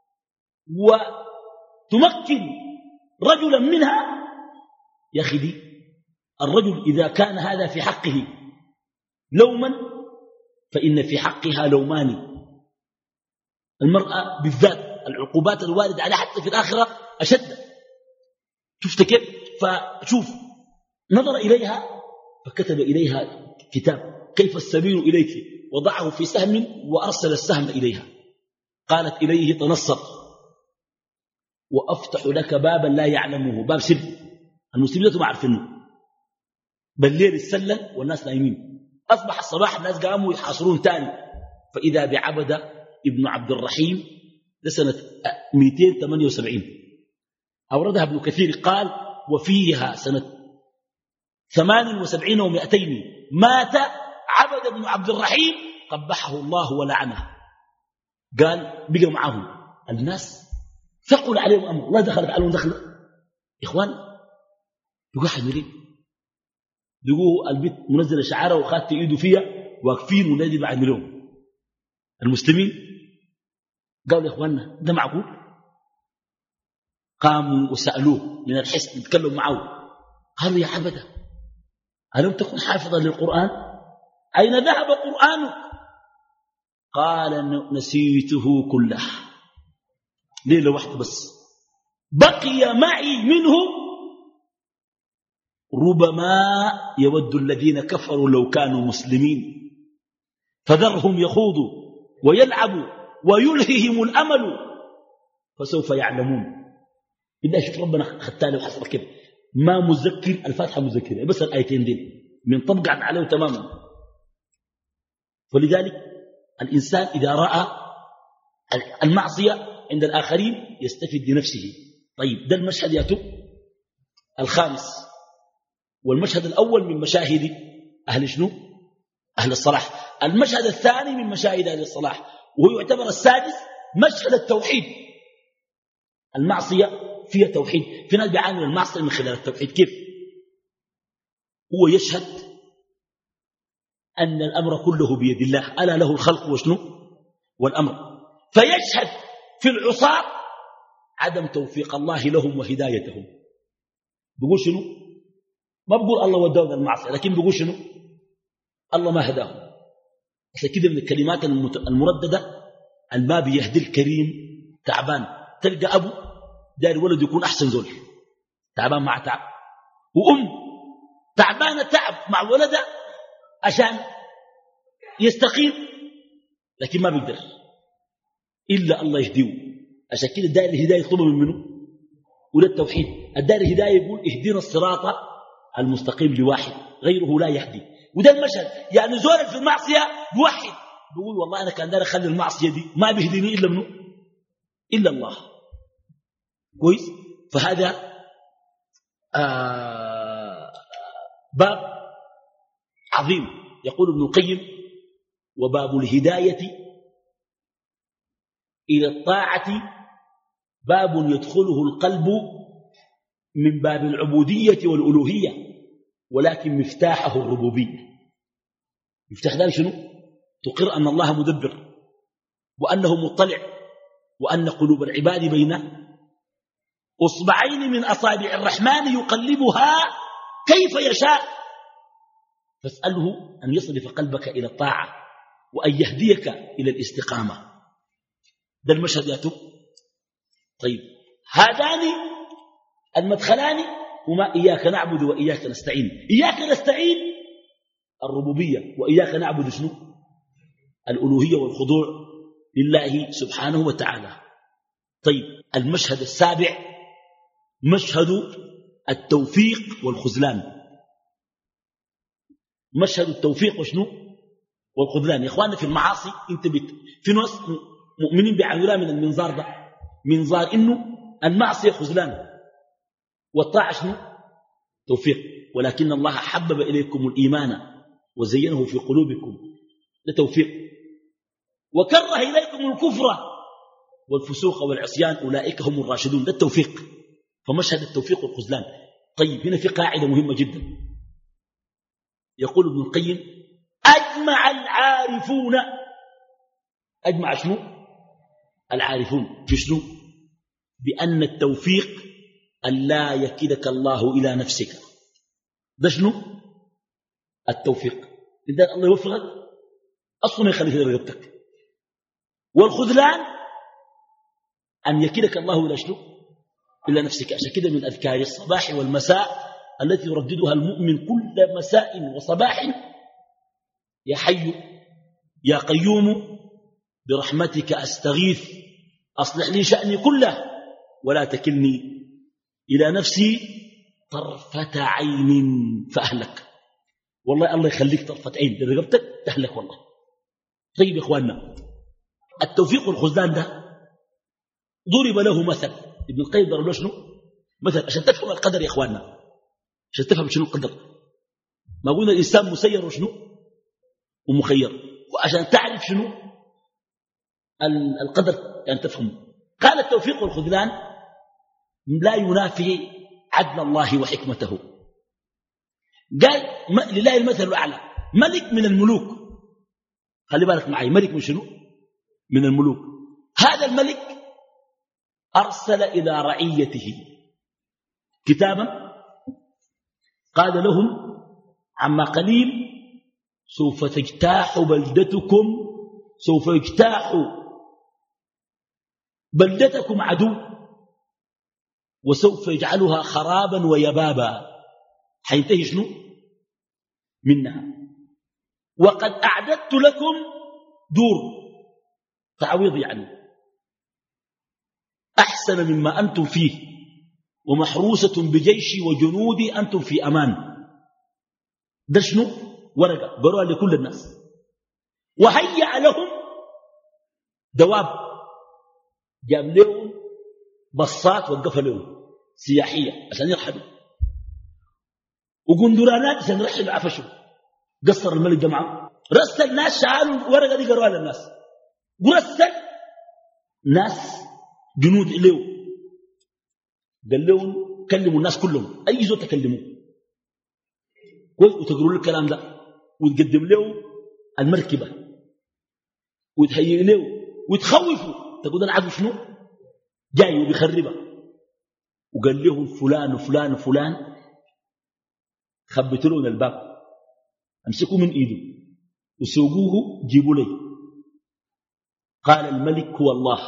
وتمكن رجلا منها. يا أخي دي الرجل إذا كان هذا في حقه لوما فإن في حقها لومان. المرأة بالذات العقوبات الواردة عليها حتى في الآخرة أشد. شفت كيف؟ فشوف نظر إليها فكتب إليها كتاب كيف السبيل إليك؟ وضعه في سهم وأرسل السهم إليها. قالت إليه تنصر وأفتح لك بابا لا يعلمه، باب سر المسلمين ما عارفينه، بالليل السلل والناس نايمين. أصبح الصباح الناس قاموا يحاصرون تاني، فإذا بعبدة ابن عبد الرحيم لسنة مئتين وثمانية وسبعين أوردها ابن كثير قال وفيها سنة ثمان وسبعين ومئتين مات عبد بن عبد الرحيم قبحه الله ولعنه. قال بقى معهم الناس ثقل عليهم أمر، الله دخلت عليهم دخل إخوان يقول حميرين يقول البيت منزل شعاره وخاتت ايده فيها واقفين ونادي بعد مليون المسلمين. قالوا يا إخواننا ده معقول؟ قاموا وسألوه من الحسن يتكلم معه، قالوا يا عبده ألم تكن حافظا للقرآن؟ أين ذهب قرآنك؟ قال نسيته كله، ليلة واحدة بس بقي معي منه ربما يود الذين كفروا لو كانوا مسلمين فذرهم يخوضوا ويلعبوا ويلههم الأمل فسوف يعلمون. بالله شوف ربنا ختالي وحصل كده ما مذكر الفاتحة مذكرة بس الآيتين دين من طبق عليه تماما. فلذلك الإنسان إذا رأى المعصية عند الآخرين يستفيد لنفسه. طيب ده المشهد ياتو الخامس، والمشهد الأول من مشاهد أهل شنو؟ أهل الصلاح. المشهد الثاني من مشاهد أهل الصلاح وهو يعتبر السادس مشهد التوحيد. المعصية فيها توحيد، في ناس بيعانوا من المعصية من خلال التوحيد. كيف؟ هو يشهد أن الأمر كله بيد الله، ألا له الخلق وشنو والأمر، فيشهد في العصاة عدم توفيق الله لهم وهدايتهم. بيقول شنو؟ ما بقول الله وداهم المعصية، لكن بقول شنو؟ الله ما هداهم. عشان كده من الكلمات المرددة الما بيهدي الكريم تعبان. تلقى أبو داري ولد يكون أحسن زول تعبان مع تعب، وأم تعبانة تعب مع ولدها عشان يستقيم، لكن ما بيقدر إلا الله يهديه. عشان كده داير الهداية يطلبه من منه ولا التوحيد. الداير الهداية يقول اهدنا الصراط المستقيم لواحد غيره لا يهدي. وده المشهد يعني زور في المعصية بوحد بيقول والله أنا كان داير أخلي المعصية دي ما بيهديني إلا منه إلا الله. كويس؟ فهذا آه باب عظيم. يقول ابن القيم وباب الهداية إلى الطاعة باب يدخله القلب من باب العبودية والألوهية، ولكن مفتاحه الربوبية. مفتاح ذلك شنو؟ تقر أن الله مدبر وأنه مطلع وأن قلوب العباد بين أصبعين من أصابع الرحمن يقلبها كيف يشاء، فاسأله أن يصرف قلبك إلى الطاعة وأن يهديك إلى الاستقامة. ده المشهد ياتو. طيب هذان المدخلان هما إياك نعبد وإياك نستعين. إياك نستعين الربوبية، وإياك نعبد شنو؟ الألوهية والخضوع لله سبحانه وتعالى. طيب المشهد السابع مشهد التوفيق والخذلان. مشهد التوفيق وشنو والخذلان. يا اخواننا في المعاصي انت بت... في ناس مؤمنين بيعاملوها من المنظار ده، منظار انه المعصيه خذلان والطاعه شنو توفيق. ولكن الله حبب اليكم الايمان وزينه في قلوبكم، ده توفيق. وكره اليكم الكفر والفسوق والعصيان اولئك هم الراشدون، ده التوفيق. فمشهد التوفيق والخذلان. طيب هنا في قاعده مهمه جدا. يقول ابن القيم أجمع العارفون. أجمع شنو العارفون بشنو؟ بأن التوفيق أن لا يكدك الله إلى نفسك. ده شنو التوفيق؟ إذا الله يوفقك أصلا ما يخليك رغبتك. والخذلان أن يكدك الله إلى شنو إلى نفسك. عشان كده من أذكار الصباح والمساء التي يرددها المؤمن كل مساء وصباح يا حي يا قيوم برحمتك أستغيث أصلح لي شأني كله ولا تكلني إلى نفسي طرفة عين فأهلك. والله الله يخليك طرفة عين لرقبتك تهلك والله. طيب يا إخواننا، التوفيق والخذلان ده ضرب له مثل، ابن القيم ضرب له شنو مثل عشان تفهم القدر يا إخواننا، عشان تفهم شنو القدر. ما قلنا الإنسان مسير وشنو ومخير، وعشان تعرف شنو القدر يعني تفهم. قال التوفيق والخذلان لا ينافي عدل الله وحكمته. قال لله المثل الأعلى، ملك من الملوك، خلي بالك معي، ملك من شنو من الملوك. هذا الملك أرسل إلى رعيته كتابا قال لهم عما قليل سوف تجتاح بلدتكم سوف يجتاح بلدتكم عدو وسوف يجعلها خرابا ويبابا، حينتهي شنو منها. وقد أعددت لكم دور تعويض يعني أحسن مما أنتم فيه، ومحروسة بجيشي وجنودي أنتم في أمان. ده شنو ورقة قالوها لكل الناس. وهيأ لهم دواب، جاب لهم بصات وقف لهم سياحية عشان يرحلوا، وقندرانات عشان يرحلوا عفشوا. قصر الملك جمعه، رسل ناس شعالوا الورقة دي قالوها للناس، ورسل ناس جنود له، قال لهم كلموا الناس كلهم، أي زول تكلموا وتقولوا له الكلام ده، وتقدم له المركبة وتهيئ له وتخوفوا، تقول أنا عارف شنو جاي وبيخربها. وقال لهم فلان وفلان وفلان خبتوا لهم الباب، امسكوا من ايده وسوقوه جيبوا لي. قال الملك هو الله،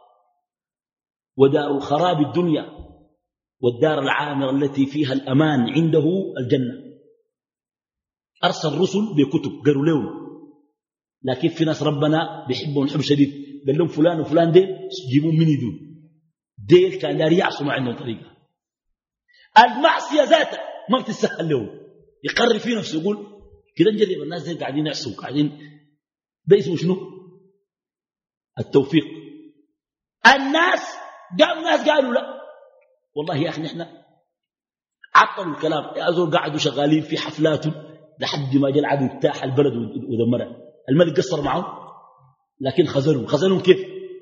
ودار الخراب الدنيا، والدار العامرة التي فيها الأمان عنده الجنة. أرسل رسل بكتب قالوا لهم، لكن في ناس ربنا بيحبهم حب شديد، قال لهم فلان وفلان ديل جيبوا من يدون ديل كان داري يعصوا ما عندهم طريقة. المعصية ذاتها ما بتسهل لهم، يقرر في نفسه يقول كده نجرب الناس دي قاعدين يعصوا قاعدين. ده اسمه شنو التوفيق. الناس قالوا ناس قالوا لا والله يا أخي نحن عطلوا الكلام، يا أزول قاعدوا شغالين في حفلات لحد ما جاء العدو اجتاح البلد ودمرها. الملك قصر معهم لكن خزنهم خزنهم كيف؟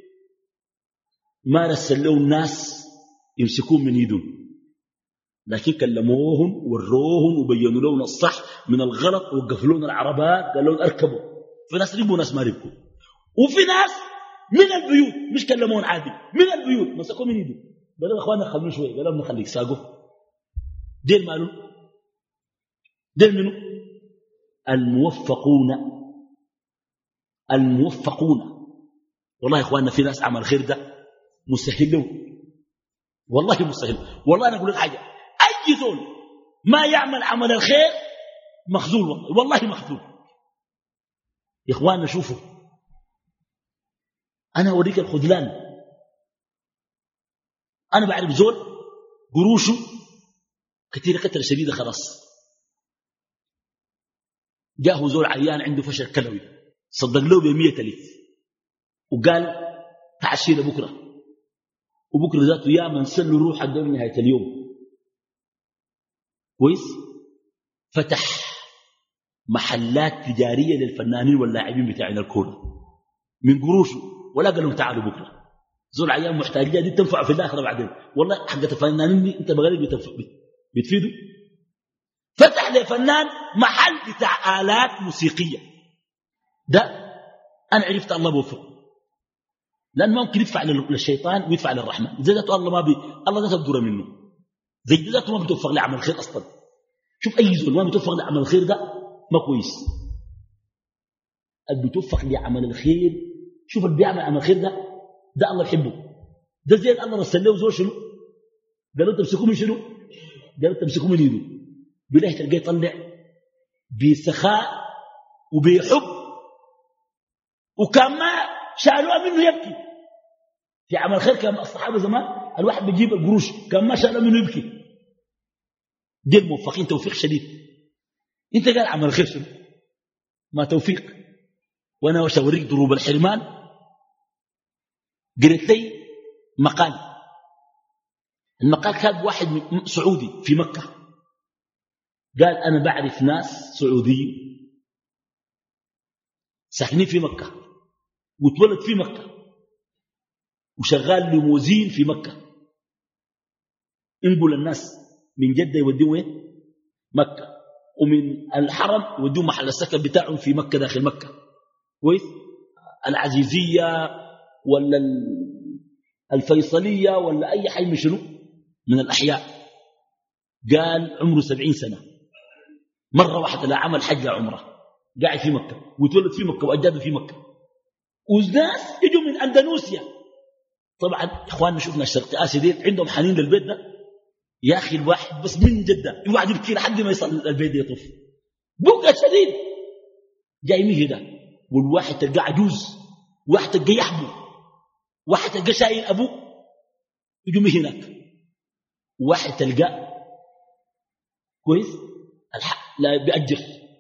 ما رسل لهم الناس يمسكون من يدهم، لكن كلموهم وروهم وبينوا لهم الصح من الغلط، ووقفوا لهم العربات قال لهم اركبوا. في ناس ربوا وناس ما ربوا، وفي ناس من البيوت مش كلمون عادي، من البيوت مسكوا من يدهم قالوا اخوانا خلونا شوي، قالوا نخليك ساقوا. ديل مالهم ديل منه الموفقون الموفقون. والله يا اخواننا في ناس عمل خير ده مسهل له، والله مسهل. والله انا اقول لك حاجه، اي زول ما يعمل عمل الخير مخذول، والله والله مخذول. يا اخواننا شوفوا، انا اوريك الخذلان. انا بعرف زول قروشه كثيره كثره شديده، خلاص جاءه زول عيان عنده فشل كلوي، صدق له بمية ألف وقال تعشينا بكرة، وبكرة ذاته يا من سلوا روح قبل نهاية اليوم. كويس، فتح محلات تجارية للفنانين واللاعبين بتاعين الكورة من قروشه، ولا قال لهم تعالوا بكرة. زول عيان محتاج دي تنفع في الآخرة بعدين، والله حقة الفنانين دي انت بغالب بتفيدوا. فتح لفنان محل بتاع آلات موسيقية، ده أنا عرفت الله بوفقه، لأن ممكن يدفع للشيطان ويدفع للرحمن. زي ذاته الله ما بي الله ذاته بدور منه، زي ذاته ما بتوفق لعمل الخير أصلا. شوف أي زول ما بتوفق لعمل الخير ده ما كويس. اللي بتوفق لعمل الخير، شوف اللي بيعمل عمل الخير ده ده الله يحبه. ده زي الله رسل له زول شنو قالوا تمسكوه من شنو، قالوا تمسكوه من يده، بالله تلقاه يطلع بسخاء وبيحب، وكان ما شالوها منه يبكي. في عمل خير كان الصحابة زمان الواحد بيجيب القروش كان ما شالوها منه يبكي. دي الموفقين توفيق شديد. انت قال عمل خير شنو؟ ما توفيق. وانا وشوريك ضروب الحرمان. قريت لي مقال، المقال كان واحد سعودي في مكة قال أنا بعرف ناس سعوديين ساكنين في مكة وتولد في مكة وشغال ليموزين في مكة، انقل الناس من جدة يوديهم وين؟ مكة، ومن الحرم يوديهم محل السكن بتاعهم في مكة داخل مكة كويس. العزيزية ولا الفيصلية ولا أي حي من شنو من الأحياء. قال عمره سبعين سنة مرة واحدة لا عمل حج لا عمره، قاعد في مكة وتولد في مكة وأجداده في مكة. والناس يجوا من أندونيسيا. طبعا إخواننا شفنا الشرق آسيا دي عندهم حنين للبيت ده. يا أخي الواحد بس من جدة الواحد يبكي لحد ما يصل البيت يطوف بقى شديد جاي ميه ده. والواحد تلقى عجوز، واحد تلقى يحبو، واحد تلقى شايل أبوه يجوا ميه هناك، واحد تلقى كويس الحق لا بيأجر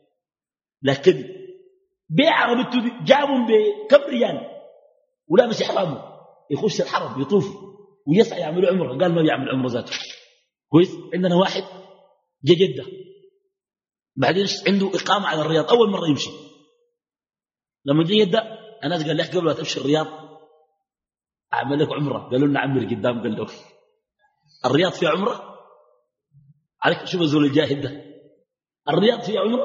لكن بيع عربيته جابهم بكم ريال ولابس إحرامه يخش الحرم يطوف ويسعى يعملوا عمره. قال ما بيعمل عمره ذاته كويس. عندنا واحد جا جدة بعدين عنده إقامة على الرياض أول مرة يمشي. لما جا جدة الناس قال لك قبل لا تمشي الرياض أعمل لك عمره. قالوا لنا عمر قدام. قال له الرياض فيها عمره؟ عليك شوف الزول الجاهل ده الرياض فيها عمره؟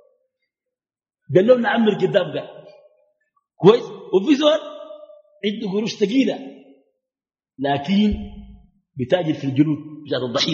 قال له نعمر قدام. قال كويس. وفي زول عنده قروش ثقيله لكن بتاجر في الجلود بتاعت الضحيه.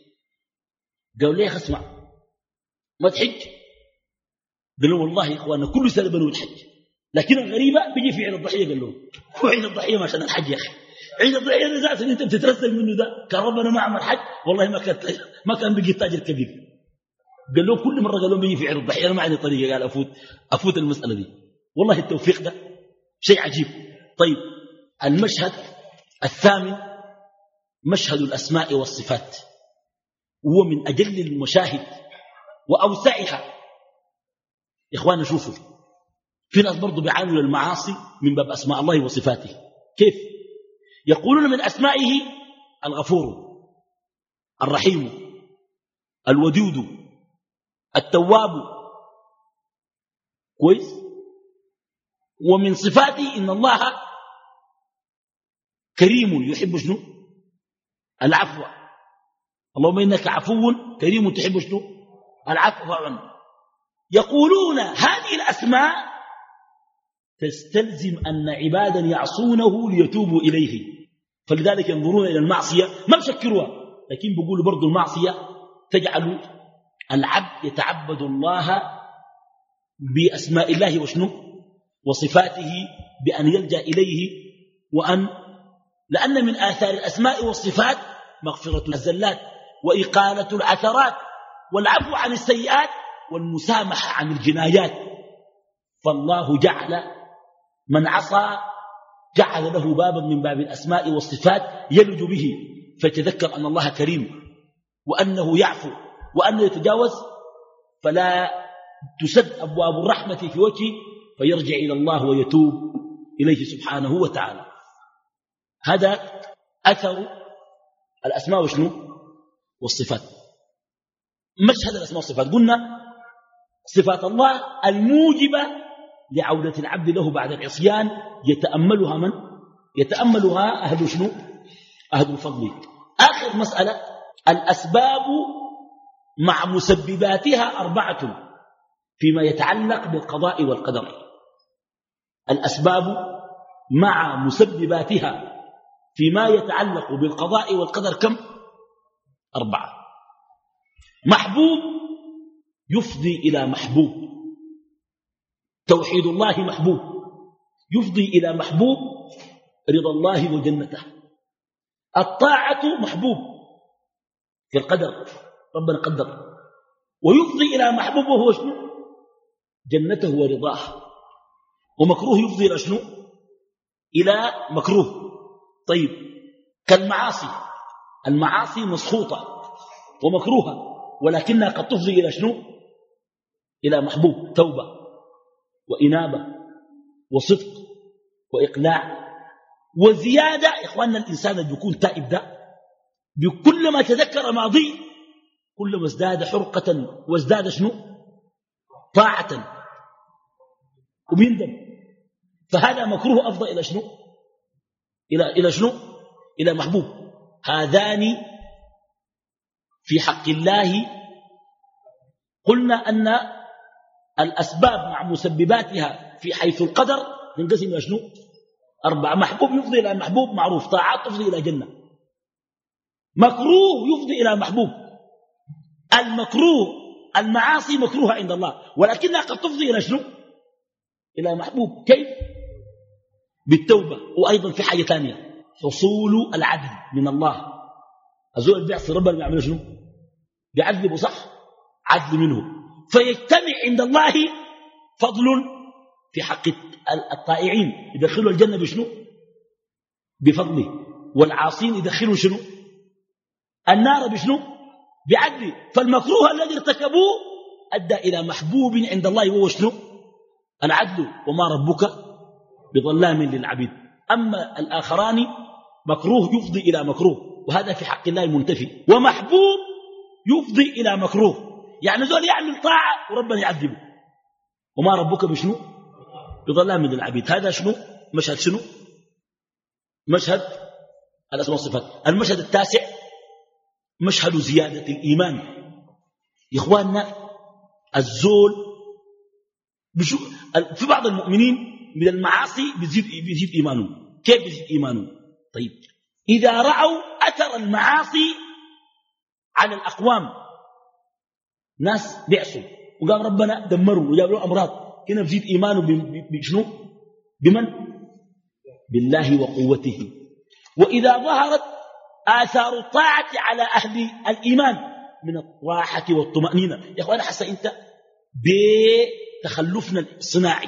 قالوا ليه اسمع ما تحج؟ قال له والله يا اخوانا كل سنه بنوي الحج لكن الغريبه بيجي في عيد الضحيه. قال له هو عيد الضحيه ما عشان الحج يا اخي، عيد الضحيه اللي ذات انت بتترسل منه ده كان ربنا ما عمل حج والله ما كان ما كان بيجي تاجر كبير. قال له كل مرة قال لهم بيجي في عيد الضحية أنا ما عندي طريقة. قال أفوت أفوت المسألة دي. والله التوفيق ده شيء عجيب. طيب المشهد الثامن مشهد الأسماء والصفات، وهو من أجل المشاهد وأوسعها. يا إخوانا شوفوا في ناس برضو بيعانوا للمعاصي من باب أسماء الله وصفاته. كيف؟ يقولون من أسمائه الغفور الرحيم الودود التواب كويس. ومن صفاته إن الله كريم يحب شنو؟ العفو. اللهم إنك عفو كريم تحب شنو؟ العفو عنه. يقولون هذه الأسماء تستلزم أن عبادا يعصونه ليتوبوا إليه، فلذلك ينظرون إلى المعصية ما بشكروها لكن بيقولوا برضو المعصية تجعل العبد يتعبد الله بأسماء الله وشنو وصفاته بأن يلجأ إليه. وأن لأن من آثار الأسماء والصفات مغفرة الزلات وإقالة العثرات والعفو عن السيئات والمسامحة عن الجنايات. فالله جعل من عصى جعل له بابا من باب الأسماء والصفات يلج به فيتذكر أن الله كريم وأنه يعفو وأنه يتجاوز، فلا تسد أبواب الرحمة في وجهه فيرجع إلى الله ويتوب إليه سبحانه وتعالى. هذا أثر الأسماء وشنو والصفات. مشهد الأسماء والصفات قلنا صفات الله الموجبة لعودة العبد له بعد العصيان يتأملها من؟ يتأملها أهل شنو؟ أهل الفضل. آخر مسألة الأسباب مع مسبباتها أربعة فيما يتعلق بالقضاء والقدر. الأسباب مع مسبباتها فيما يتعلق بالقضاء والقدر كم؟ أربعة. محبوب يفضي إلى محبوب، توحيد الله محبوب يفضي إلى محبوب رضا الله وجنته. الطاعة محبوب في القدر ربنا قدر ويفضي إلى محبوب وهو شنو؟ جنته ورضاه. ومكروه يفضي إلى شنو؟ إلى مكروه. طيب كالمعاصي، المعاصي مسخوطة ومكروهة، ولكنها قد تفضي إلى شنو؟ إلى محبوب، توبة وإنابة وصدق وإقلاع وزيادة. إخواننا الإنسان اللي بيكون تائب ده بكل ما تذكر ماضيه كلما ازداد حرقة وازداد شنو؟ طاعة وبيندم. فهذا مكروه أفضل إلى شنو؟ إلى, إلى شنو؟ إلى محبوب. هذان في حق الله قلنا أن الأسباب مع مسبباتها في حيث القدر تنقسم إلى شنو؟ أربعة. محبوب يفضي إلى محبوب معروف، طاعات تفضي إلى جنة، مكروه يفضي إلى محبوب. المكروه المعاصي مكروهة عند الله، ولكنها قد تفضي إلى شنو؟ إلى محبوب. كيف؟ بالتوبة. وأيضا في حاجة ثانية، حصول العدل من الله. الزول اللي بيعصي ربنا بيعمل شنو؟ بيعذبه، صح؟ عدل منه، فيجتمع عند الله فضل في حق الطائعين، يدخلوا الجنة بشنو؟ بفضله. والعاصين يدخلوا شنو؟ النار بشنو؟ بعدل. فالمكروه الذي ارتكبوه أدى إلى محبوب عند الله وهو شنو؟ العدل. وما ربك بظلام للعبيد. أما الآخران مكروه يفضي إلى مكروه، وهذا في حق الله منتفي. ومحبوب يفضي إلى مكروه، يعني ذول يعمل طاعة وربنا يعذبه. وما ربك بشنو؟ بظلام للعبيد. هذا شنو؟ مشهد شنو؟ مشهد الأسماء والصفات. المشهد التاسع مشهد زيادة الإيمان. يا إخواننا الزول بشو في بعض المؤمنين من المعاصي بيزيد, بيزيد إيمانه. كيف بيزيد إيمانه؟ طيب إذا رأوا أثر المعاصي على الأقوام، ناس بيعصوا وقام ربنا دمروا وجاب له أمراض، هنا بيزيد إيمانه بشنو؟ بمن؟ بالله وقوته. وإذا ظهرت آثار الطاعة على أهل الإيمان من الراحة والطمأنينة. يا أخوانا حسا أنت بتخلفنا الصناعي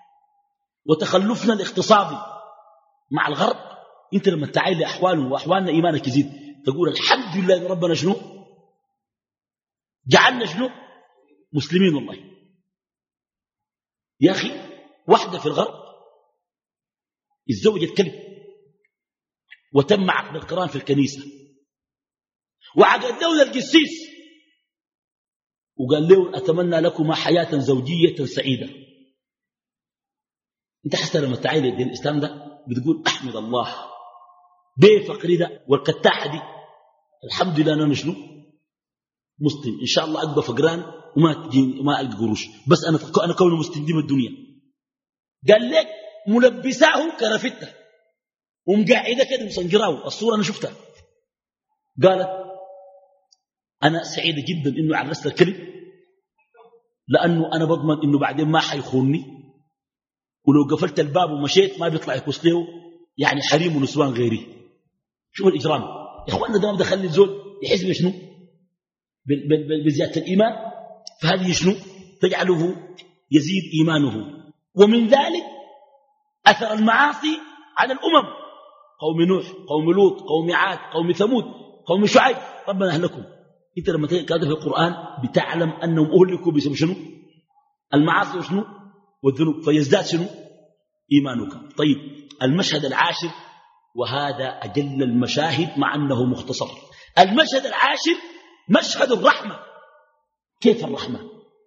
وتخلفنا الاقتصادي مع الغرب، أنت لما تعاين لأحوالهم وأحوالنا إيمانك يزيد، تقول الحمد لله إن ربنا شنو جعلنا شنو مسلمين. والله يا أخي واحدة في الغرب اتزوجت كلب وتم عقد القران في الكنيسة، وعقد له القسيس وقال له أتمنى لكما حياة زوجية سعيدة. انت حتى لما تعاين الدين الإسلام ده بتقول أحمد الله بيه فقري ده والكتاحة دي، الحمد لله أنا شنو مسلم، إن شاء الله أقبى فقران وما تجيني وما ألقى قروش، بس أنا أنا كون مسلم دي من الدنيا. قال لك ملبساه كرفته ومقعده كده مصنجراه، الصورة أنا شفتها. قالت أنا سعيدة جدا إنه عرست الكلب، لأنه أنا بضمن إنه بعدين ما حيخونني، ولو قفلت الباب ومشيت ما بيطلع يكوس له يعني حريم ونسوان غيري. شوف الإجرام يا أخوانا، ده ما بده يخلي الزول يحس بشنو؟ بزيادة الإيمان. فهذه شنو؟ تجعله يزيد إيمانه. ومن ذلك أثر المعاصي على الأمم، قوم نوح، قوم لوط، قوم عاد، قوم ثمود، قوم شعيب، ربنا أهلكم. أنت لما تقرأ في القرآن بتعلم أنهم أهلكوا بسبب شنو؟ المعاصي وشنو؟ والذنوب، فيزداد شنو؟ إيمانك. طيب المشهد العاشر، وهذا أجل المشاهد مع أنه مختصر. المشهد العاشر مشهد الرحمة. كيف الرحمة؟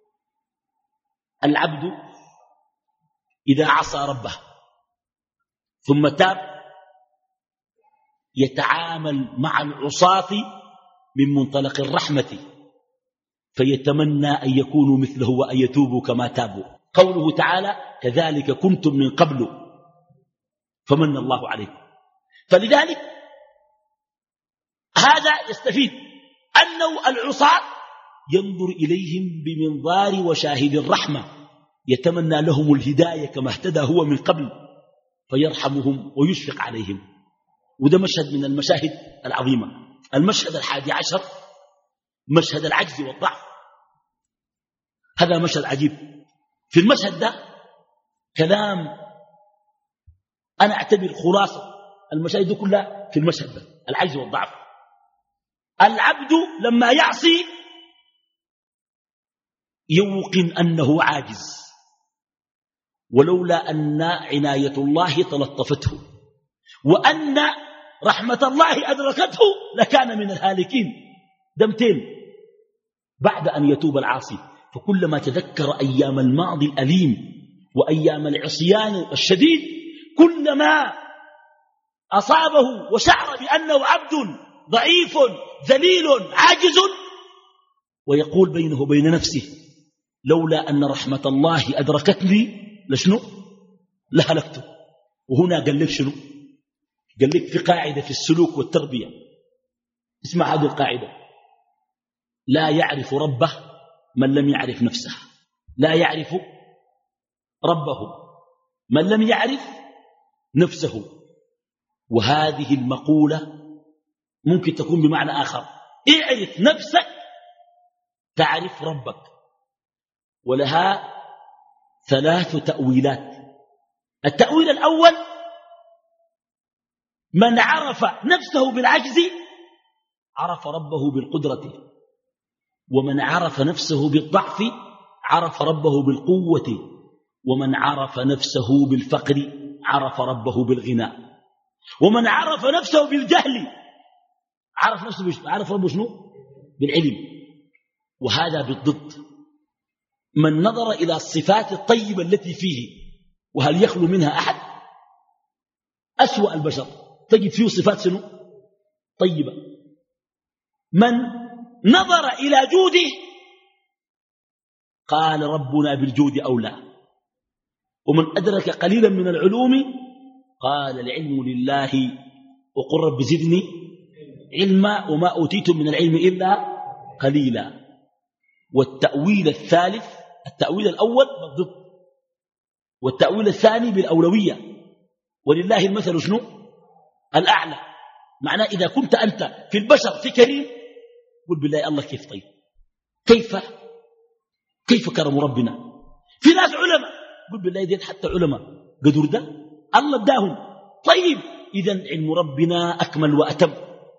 العبد إذا عصى ربه ثم تاب يتعامل مع العصاة من منطلق الرحمة، فيتمنى أن يكونوا مثله وأن يتوبوا كما تابوا. قوله تعالى كذلك كنتم من قبل فمن الله عليكم. فلذلك هذا يستفيد أنه العصاة ينظر إليهم بمنظار وشاهد الرحمة، يتمنى لهم الهداية كما اهتدى هو من قبل، فيرحمهم ويشفق عليهم. وده مشهد من المشاهد العظيمة. المشهد الحادي عشر مشهد العجز والضعف. هذا مشهد عجيب. في المشهد ده كلام أنا أعتبر خلاصة المشاهد دي كلها في المشهد ده، العجز والضعف. العبد لما يعصي يوقن أنه عاجز، ولولا أن عناية الله تلطفته وأن رحمة الله أدركته لكان من الهالكين. دمتين بعد أن يتوب العاصي، فكلما تذكر أيام الماضي الأليم وأيام العصيان الشديد كلما أصابه وشعر بأنه عبد ضعيف ذليل عاجز، ويقول بينه وبين نفسه لولا أن رحمة الله أدركتني لشنو لهلكته. وهنا قال لك شنو؟ قال لك في قاعدة في السلوك والتربية، اسمع هذه القاعدة: لا يعرف ربه من لم يعرف نفسه. لا يعرف ربه من لم يعرف نفسه. وهذه المقولة ممكن تكون بمعنى آخر: اعرف نفسك تعرف ربك. ولها ثلاث تأويلات. التأويل الأول: من عرف نفسه بالعجز عرف ربه بالقدرة، ومن عرف نفسه بالضعف عرف ربه بالقوة، ومن عرف نفسه بالفقر عرف ربه بالغنى، ومن عرف نفسه بالجهل عرف نفسه عرف ربه شنو؟ بالعلم. وهذا بالضد. من نظر إلى الصفات الطيبة التي فيه، وهل يخلو منها أحد؟ أسوأ البشر تجد فيه صفات شنو؟ طيبة. من نظر إلى جوده قال ربنا بالجود أولى، ومن أدرك قليلا من العلوم قال العلم لله وقل رب زدني علما وما أوتيتم من العلم إلا قليلا. والتأويل الثالث، التأويل الأول بالضد، والتأويل الثاني بالأولوية. ولله المثل شنو؟ الأعلى. معناه إذا كنت أنت في البشر في كريم قل بالله الله كيف طيب، كيف كيف كرم ربنا. في ناس علماء قل بالله دي حتى علماء قدر ده الله اداهم. طيب إذن علم ربنا أكمل وأتم.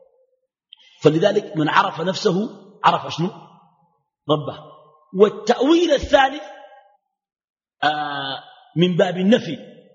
فلذلك من عرف نفسه عرف شنو؟ ربه. والتأويل الثالث آه من باب النفي،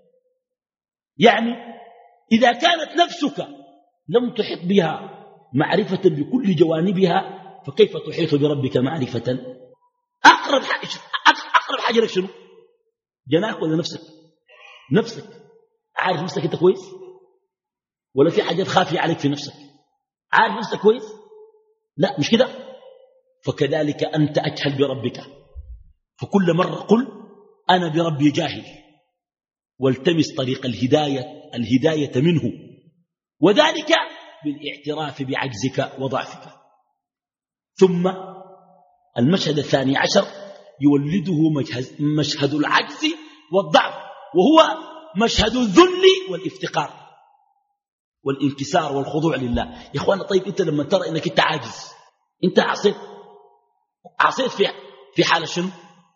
يعني إذا كانت نفسك لم تحط بها معرفة بكل جوانبها فكيف تحيط بربك معرفة؟ أقرب حاجة, أقرب حاجة لك شنو؟ جناك ولا نفسك؟ نفسك. عارف نفسك أنت كويس؟ ولا في حاجات خافية عليك في نفسك؟ عارف نفسك كويس؟ لا مش كده. فكذلك أنت أجهل بربك. فكل مرة قل أنا بربي جاهل، والتمس طريق الهداية الهداية منه، وذلك بالاعتراف بعجزك وضعفك. ثم المشهد الثاني عشر يولده مشهد العجز والضعف، وهو مشهد الذل والافتقار والانكسار والخضوع لله. يا إخوانا طيب أنت لما ترى أنك أنت عاجز، أنت عصيت عصيت في في حالة شنو؟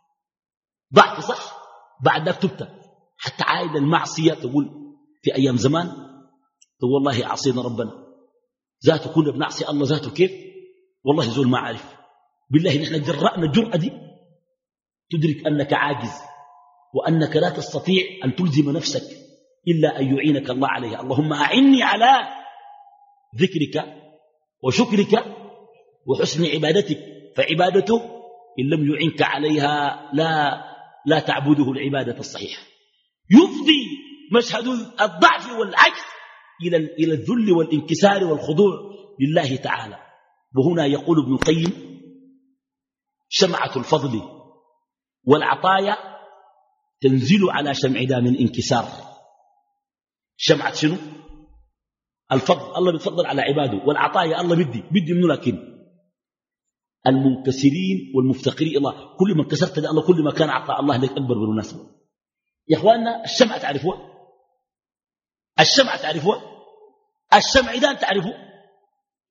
ضعف صح؟ بعد ذلك تبت حتى عايد المعصية تقول في أيام زمان تقول والله عصينا ربنا ذاته كنا بنعصي الله ذاته كيف والله زول ما عارف. بالله نحن جرأنا الجرأة دي تدرك أنك عاجز وأنك لا تستطيع أن تلزم نفسك إلا أن يعينك الله عليها. اللهم أعني على ذكرك وشكرك وحسن عبادتك، فعبادته إن لم يعنك عليها لا لا تعبده العبادة الصحيحة. يفضي مشهد الضعف والعجز إلى إلى الذل والانكسار والخضوع لله تعالى. وهنا يقول ابن القيم شمعة الفضل والعطايا تنزل على شمع دام انكسار. شمعة شنو؟ الفضل، الله بيتفضل على عباده، والعطايا الله بدي بدي منه. لكن المنكسرين والمفتقرين الله كل ما انكسرت الله كل ما كان عطاء الله لك أكبر بالمناسبة. يا إخواننا الشمعة تعرفوها؟ الشمعة تعرفوها؟ الشمعدان تعرفوه؟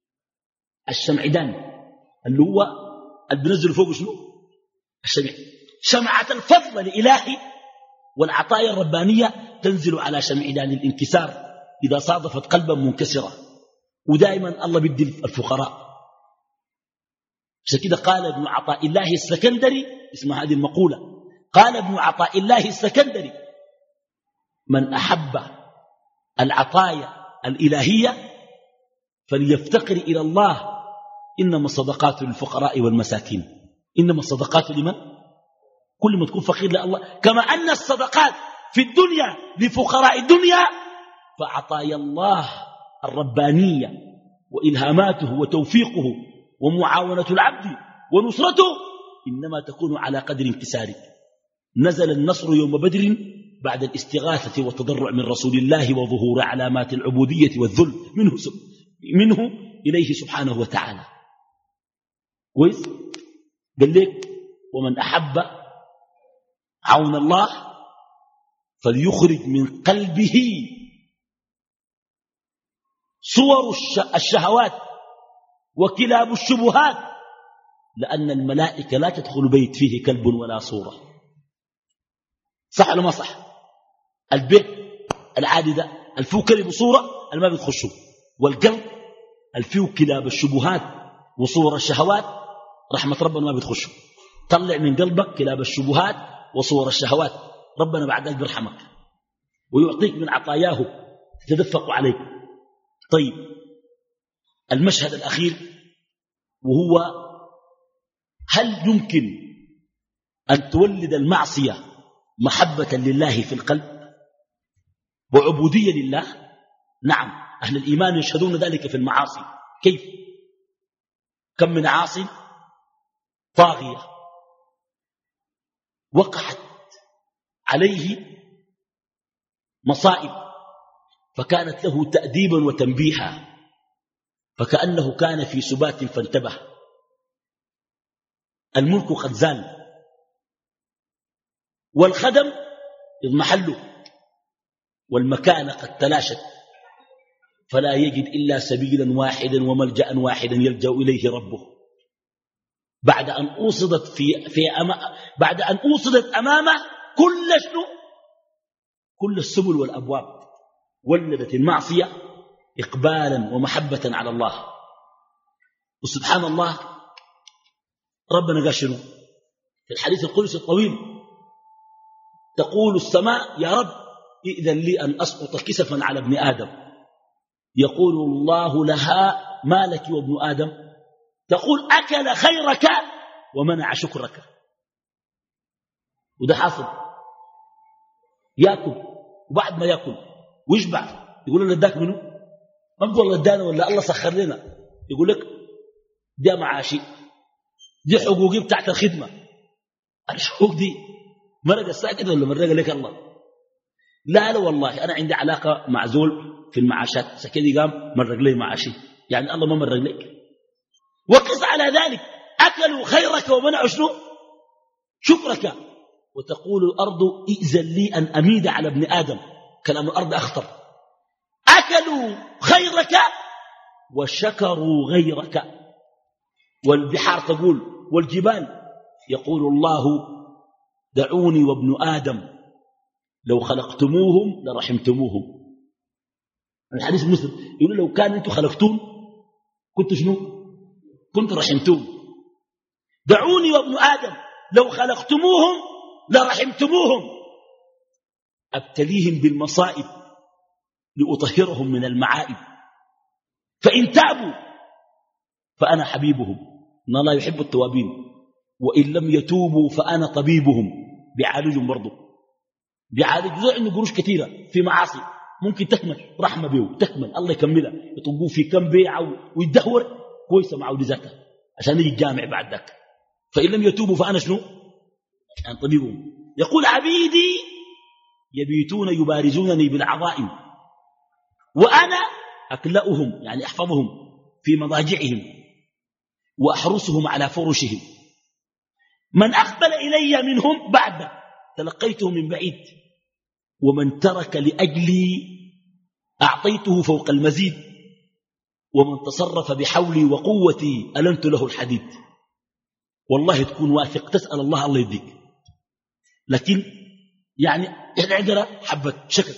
الشمعدان اللي هو اللي بنزل فوق شنو؟ الشمع. شمعة الفضل لإلهي والعطايا الربانية تنزل على شمعدان الانكسار إذا صادفت قلبا منكسرا. ودائما الله بيدي الفقراء. عشان كده قال ابن عطاء الله السكندري، اسمها هذه المقولة، قال ابن عطاء الله السكندري: من أحب العطايا الإلهية فليفتقر إلى الله، إنما الصدقات للفقراء والمساكين. إنما الصدقات لمن؟ كل ما تكون فقير لله. كما أن الصدقات في الدنيا لفقراء الدنيا، فعطايا الله الربانية وإلهاماته وتوفيقه ومعاونة العبد ونصرته إنما تكون على قدر انكساره. نزل النصر يوم بدر بعد الاستغاثة والتضرع من رسول الله وظهور علامات العبودية والذل منه, منه إليه سبحانه وتعالى. كويس؟ قال لك: ومن أحب عون الله فليخرج من قلبه صور الشهوات وكلاب الشبهات، لأن الملائكة لا تدخل بيت فيه كلب ولا صورة. صح ولا ما صح؟ البيت العادي ده الفيه كلب وصورة ما بتخشوا، والقلب الفيه كلاب الشبهات وصور الشهوات رحمة ربنا ما بتخشوا. طلع من قلبك كلاب الشبهات وصور الشهوات، ربنا بعد ذلك بيرحمك ويعطيك من عطاياه تتدفق عليك. طيب، المشهد الأخير وهو: هل يمكن أن تولد المعصية محبة لله في القلب وعبودية لله؟ نعم، أهل الإيمان يشهدون ذلك في المعاصي. كيف؟ كم من عاص طاغية وقعت عليه مصائب فكانت له تأديبا وتنبيها، فكأنه كان في سبات فانتبه. الملك قد زال والخدم اضمحله والمكان قد تلاشت، فلا يجد إلا سبيلا واحدا وملجأ واحدا يلجأ إليه ربه. بعد أن أوصدت في في أما بعد أن أوصدت أمامه كل شنو كل السبل والأبواب، ولدت المعصية إقبالا ومحبة على الله. وسبحان الله، ربنا قال شنو في الحديث القدسي الطويل؟ تقول السماء: يا رب إذن لي أن أسقط كسفا على ابن آدم. يقول الله لها: ما لك وابن آدم؟ تقول: أكل خيرك ومنع شكرك. وده حاصل، يأكل وبعد ما يأكل ويشبع يقول له: اداك منه؟ ما بقول الله ادانا ولا الله سخر لنا. يقول لك: دي معاشي، دي حقوقي بتاعت الخدمة. الحقوق دي مرق الساكت ولا مرق لك الله؟ لا لا والله أنا عندي علاقة مع زول في المعاشات، سكدي قام مرق لي معاشي، يعني الله ما مرق لك. وقس على ذلك: أكلوا خيرك ومنعوا شنو؟ شكرك. وتقول الأرض: ائذن لي أن أميد على ابن آدم. كلام الأرض أخطر. أكلوا خيرك وشكروا غيرك. والبحار تقول، والجبال يقول الله: دعوني وابن آدم لو خلقتموهم لرحمتموهم. الحديث المسلم يقول: لو كان أنتم خلقتون كنت شنو؟ كنت رحمتون. دعوني وابن آدم لو خلقتموهم لرحمتموهم. أبتليهم بالمصائب لأطهرهم من المعائب، فإن تابوا فأنا حبيبهم، إن الله يحب التوابين، وإن لم يتوبوا فأنا طبيبهم. بيعالجهم برضو، بيعالج زي عنده قروش كثيرة في معاصي ممكن تكمل، رحمة بيه تكمل، الله يكملها، يطبوه في كم بيعة ويدهور كويسة مع ولذاته عشان يجي الجامع بعد ذاك. فإن لم يتوبوا فأنا شنو؟ يعني طبيبهم. يقول: عبيدي يبيتون يبارزونني بالعظائم وأنا أكلأهم، يعني أحفظهم في مضاجعهم وأحرسهم على فرشهم. من أقبل إلي منهم بعد تلقيته من بعيد، ومن ترك لأجلي أعطيته فوق المزيد، ومن تصرف بحولي وقوتي ألنت له الحديد. والله تكون واثق تسأل الله الله يديك. لكن يعني إحنا عندنا حبة شكل.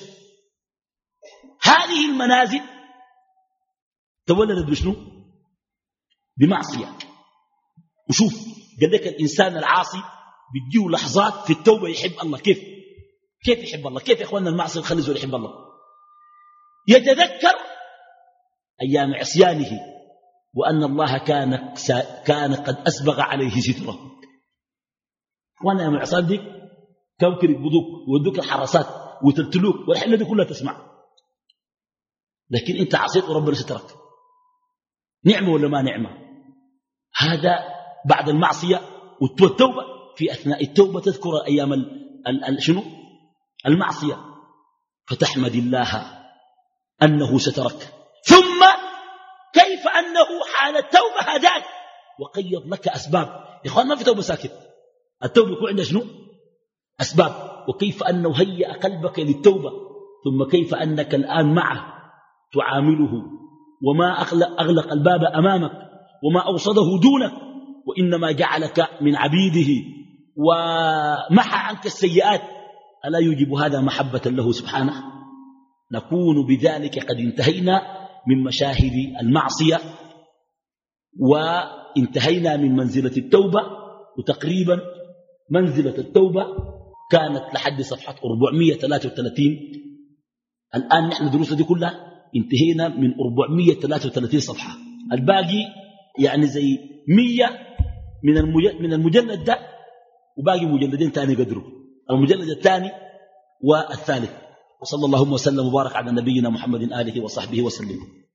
هذه المنازل تولدت بشنو؟ بمعصية. وشوف قال لك الإنسان العاصي بيديه لحظات في التوبة يحب الله. كيف كيف يحب الله؟ كيف يا إخواننا المعصية تخلي زول يحب الله؟ يتذكر أيام عصيانه وأن الله كان كان قد أسبغ عليه ستره. وأنا يا معصان ديك كوكر يقبضوك ويودوك الحراسات وتلتلوك والحلة دي كلها تسمع، لكن أنت عصيت وربنا سترك. نعمة ولا ما نعمة؟ هذا بعد المعصية. والتوبة في أثناء التوبة تذكر أيام ال ال ال شنو المعصية، فتحمد الله أنه سترك. ثم كيف أنه حال التوبة هداك وقيض لك أسباب. يا إخوان ما في توبة ساكت، التوبة يكون عندها شنو؟ أسباب. وكيف أنه هيأ قلبك للتوبة، ثم كيف أنك الآن معه تعامله وما أغلق, أغلق الباب أمامك وما أوصده دونك، وإنما جعلك من عبيده ومحى عنك السيئات. ألا يجب هذا محبة له سبحانه؟ نكون بذلك قد انتهينا من مشاهد المعصية وانتهينا من منزلة التوبة. وتقريبا منزلة التوبة كانت لحد صفحة أربعمائة وثلاثة وثلاثين. الآن نحن دروسنا دي كلها انتهينا من أربعمائة وثلاثة وثلاثين صفحة. الباقي يعني زي مية من المجلد ده، وباقي مجلدين تاني قدره، المجلد الثاني والثالث. وصلى اللهم وسلم وبارك على نبينا محمد آله وصحبه وسلم.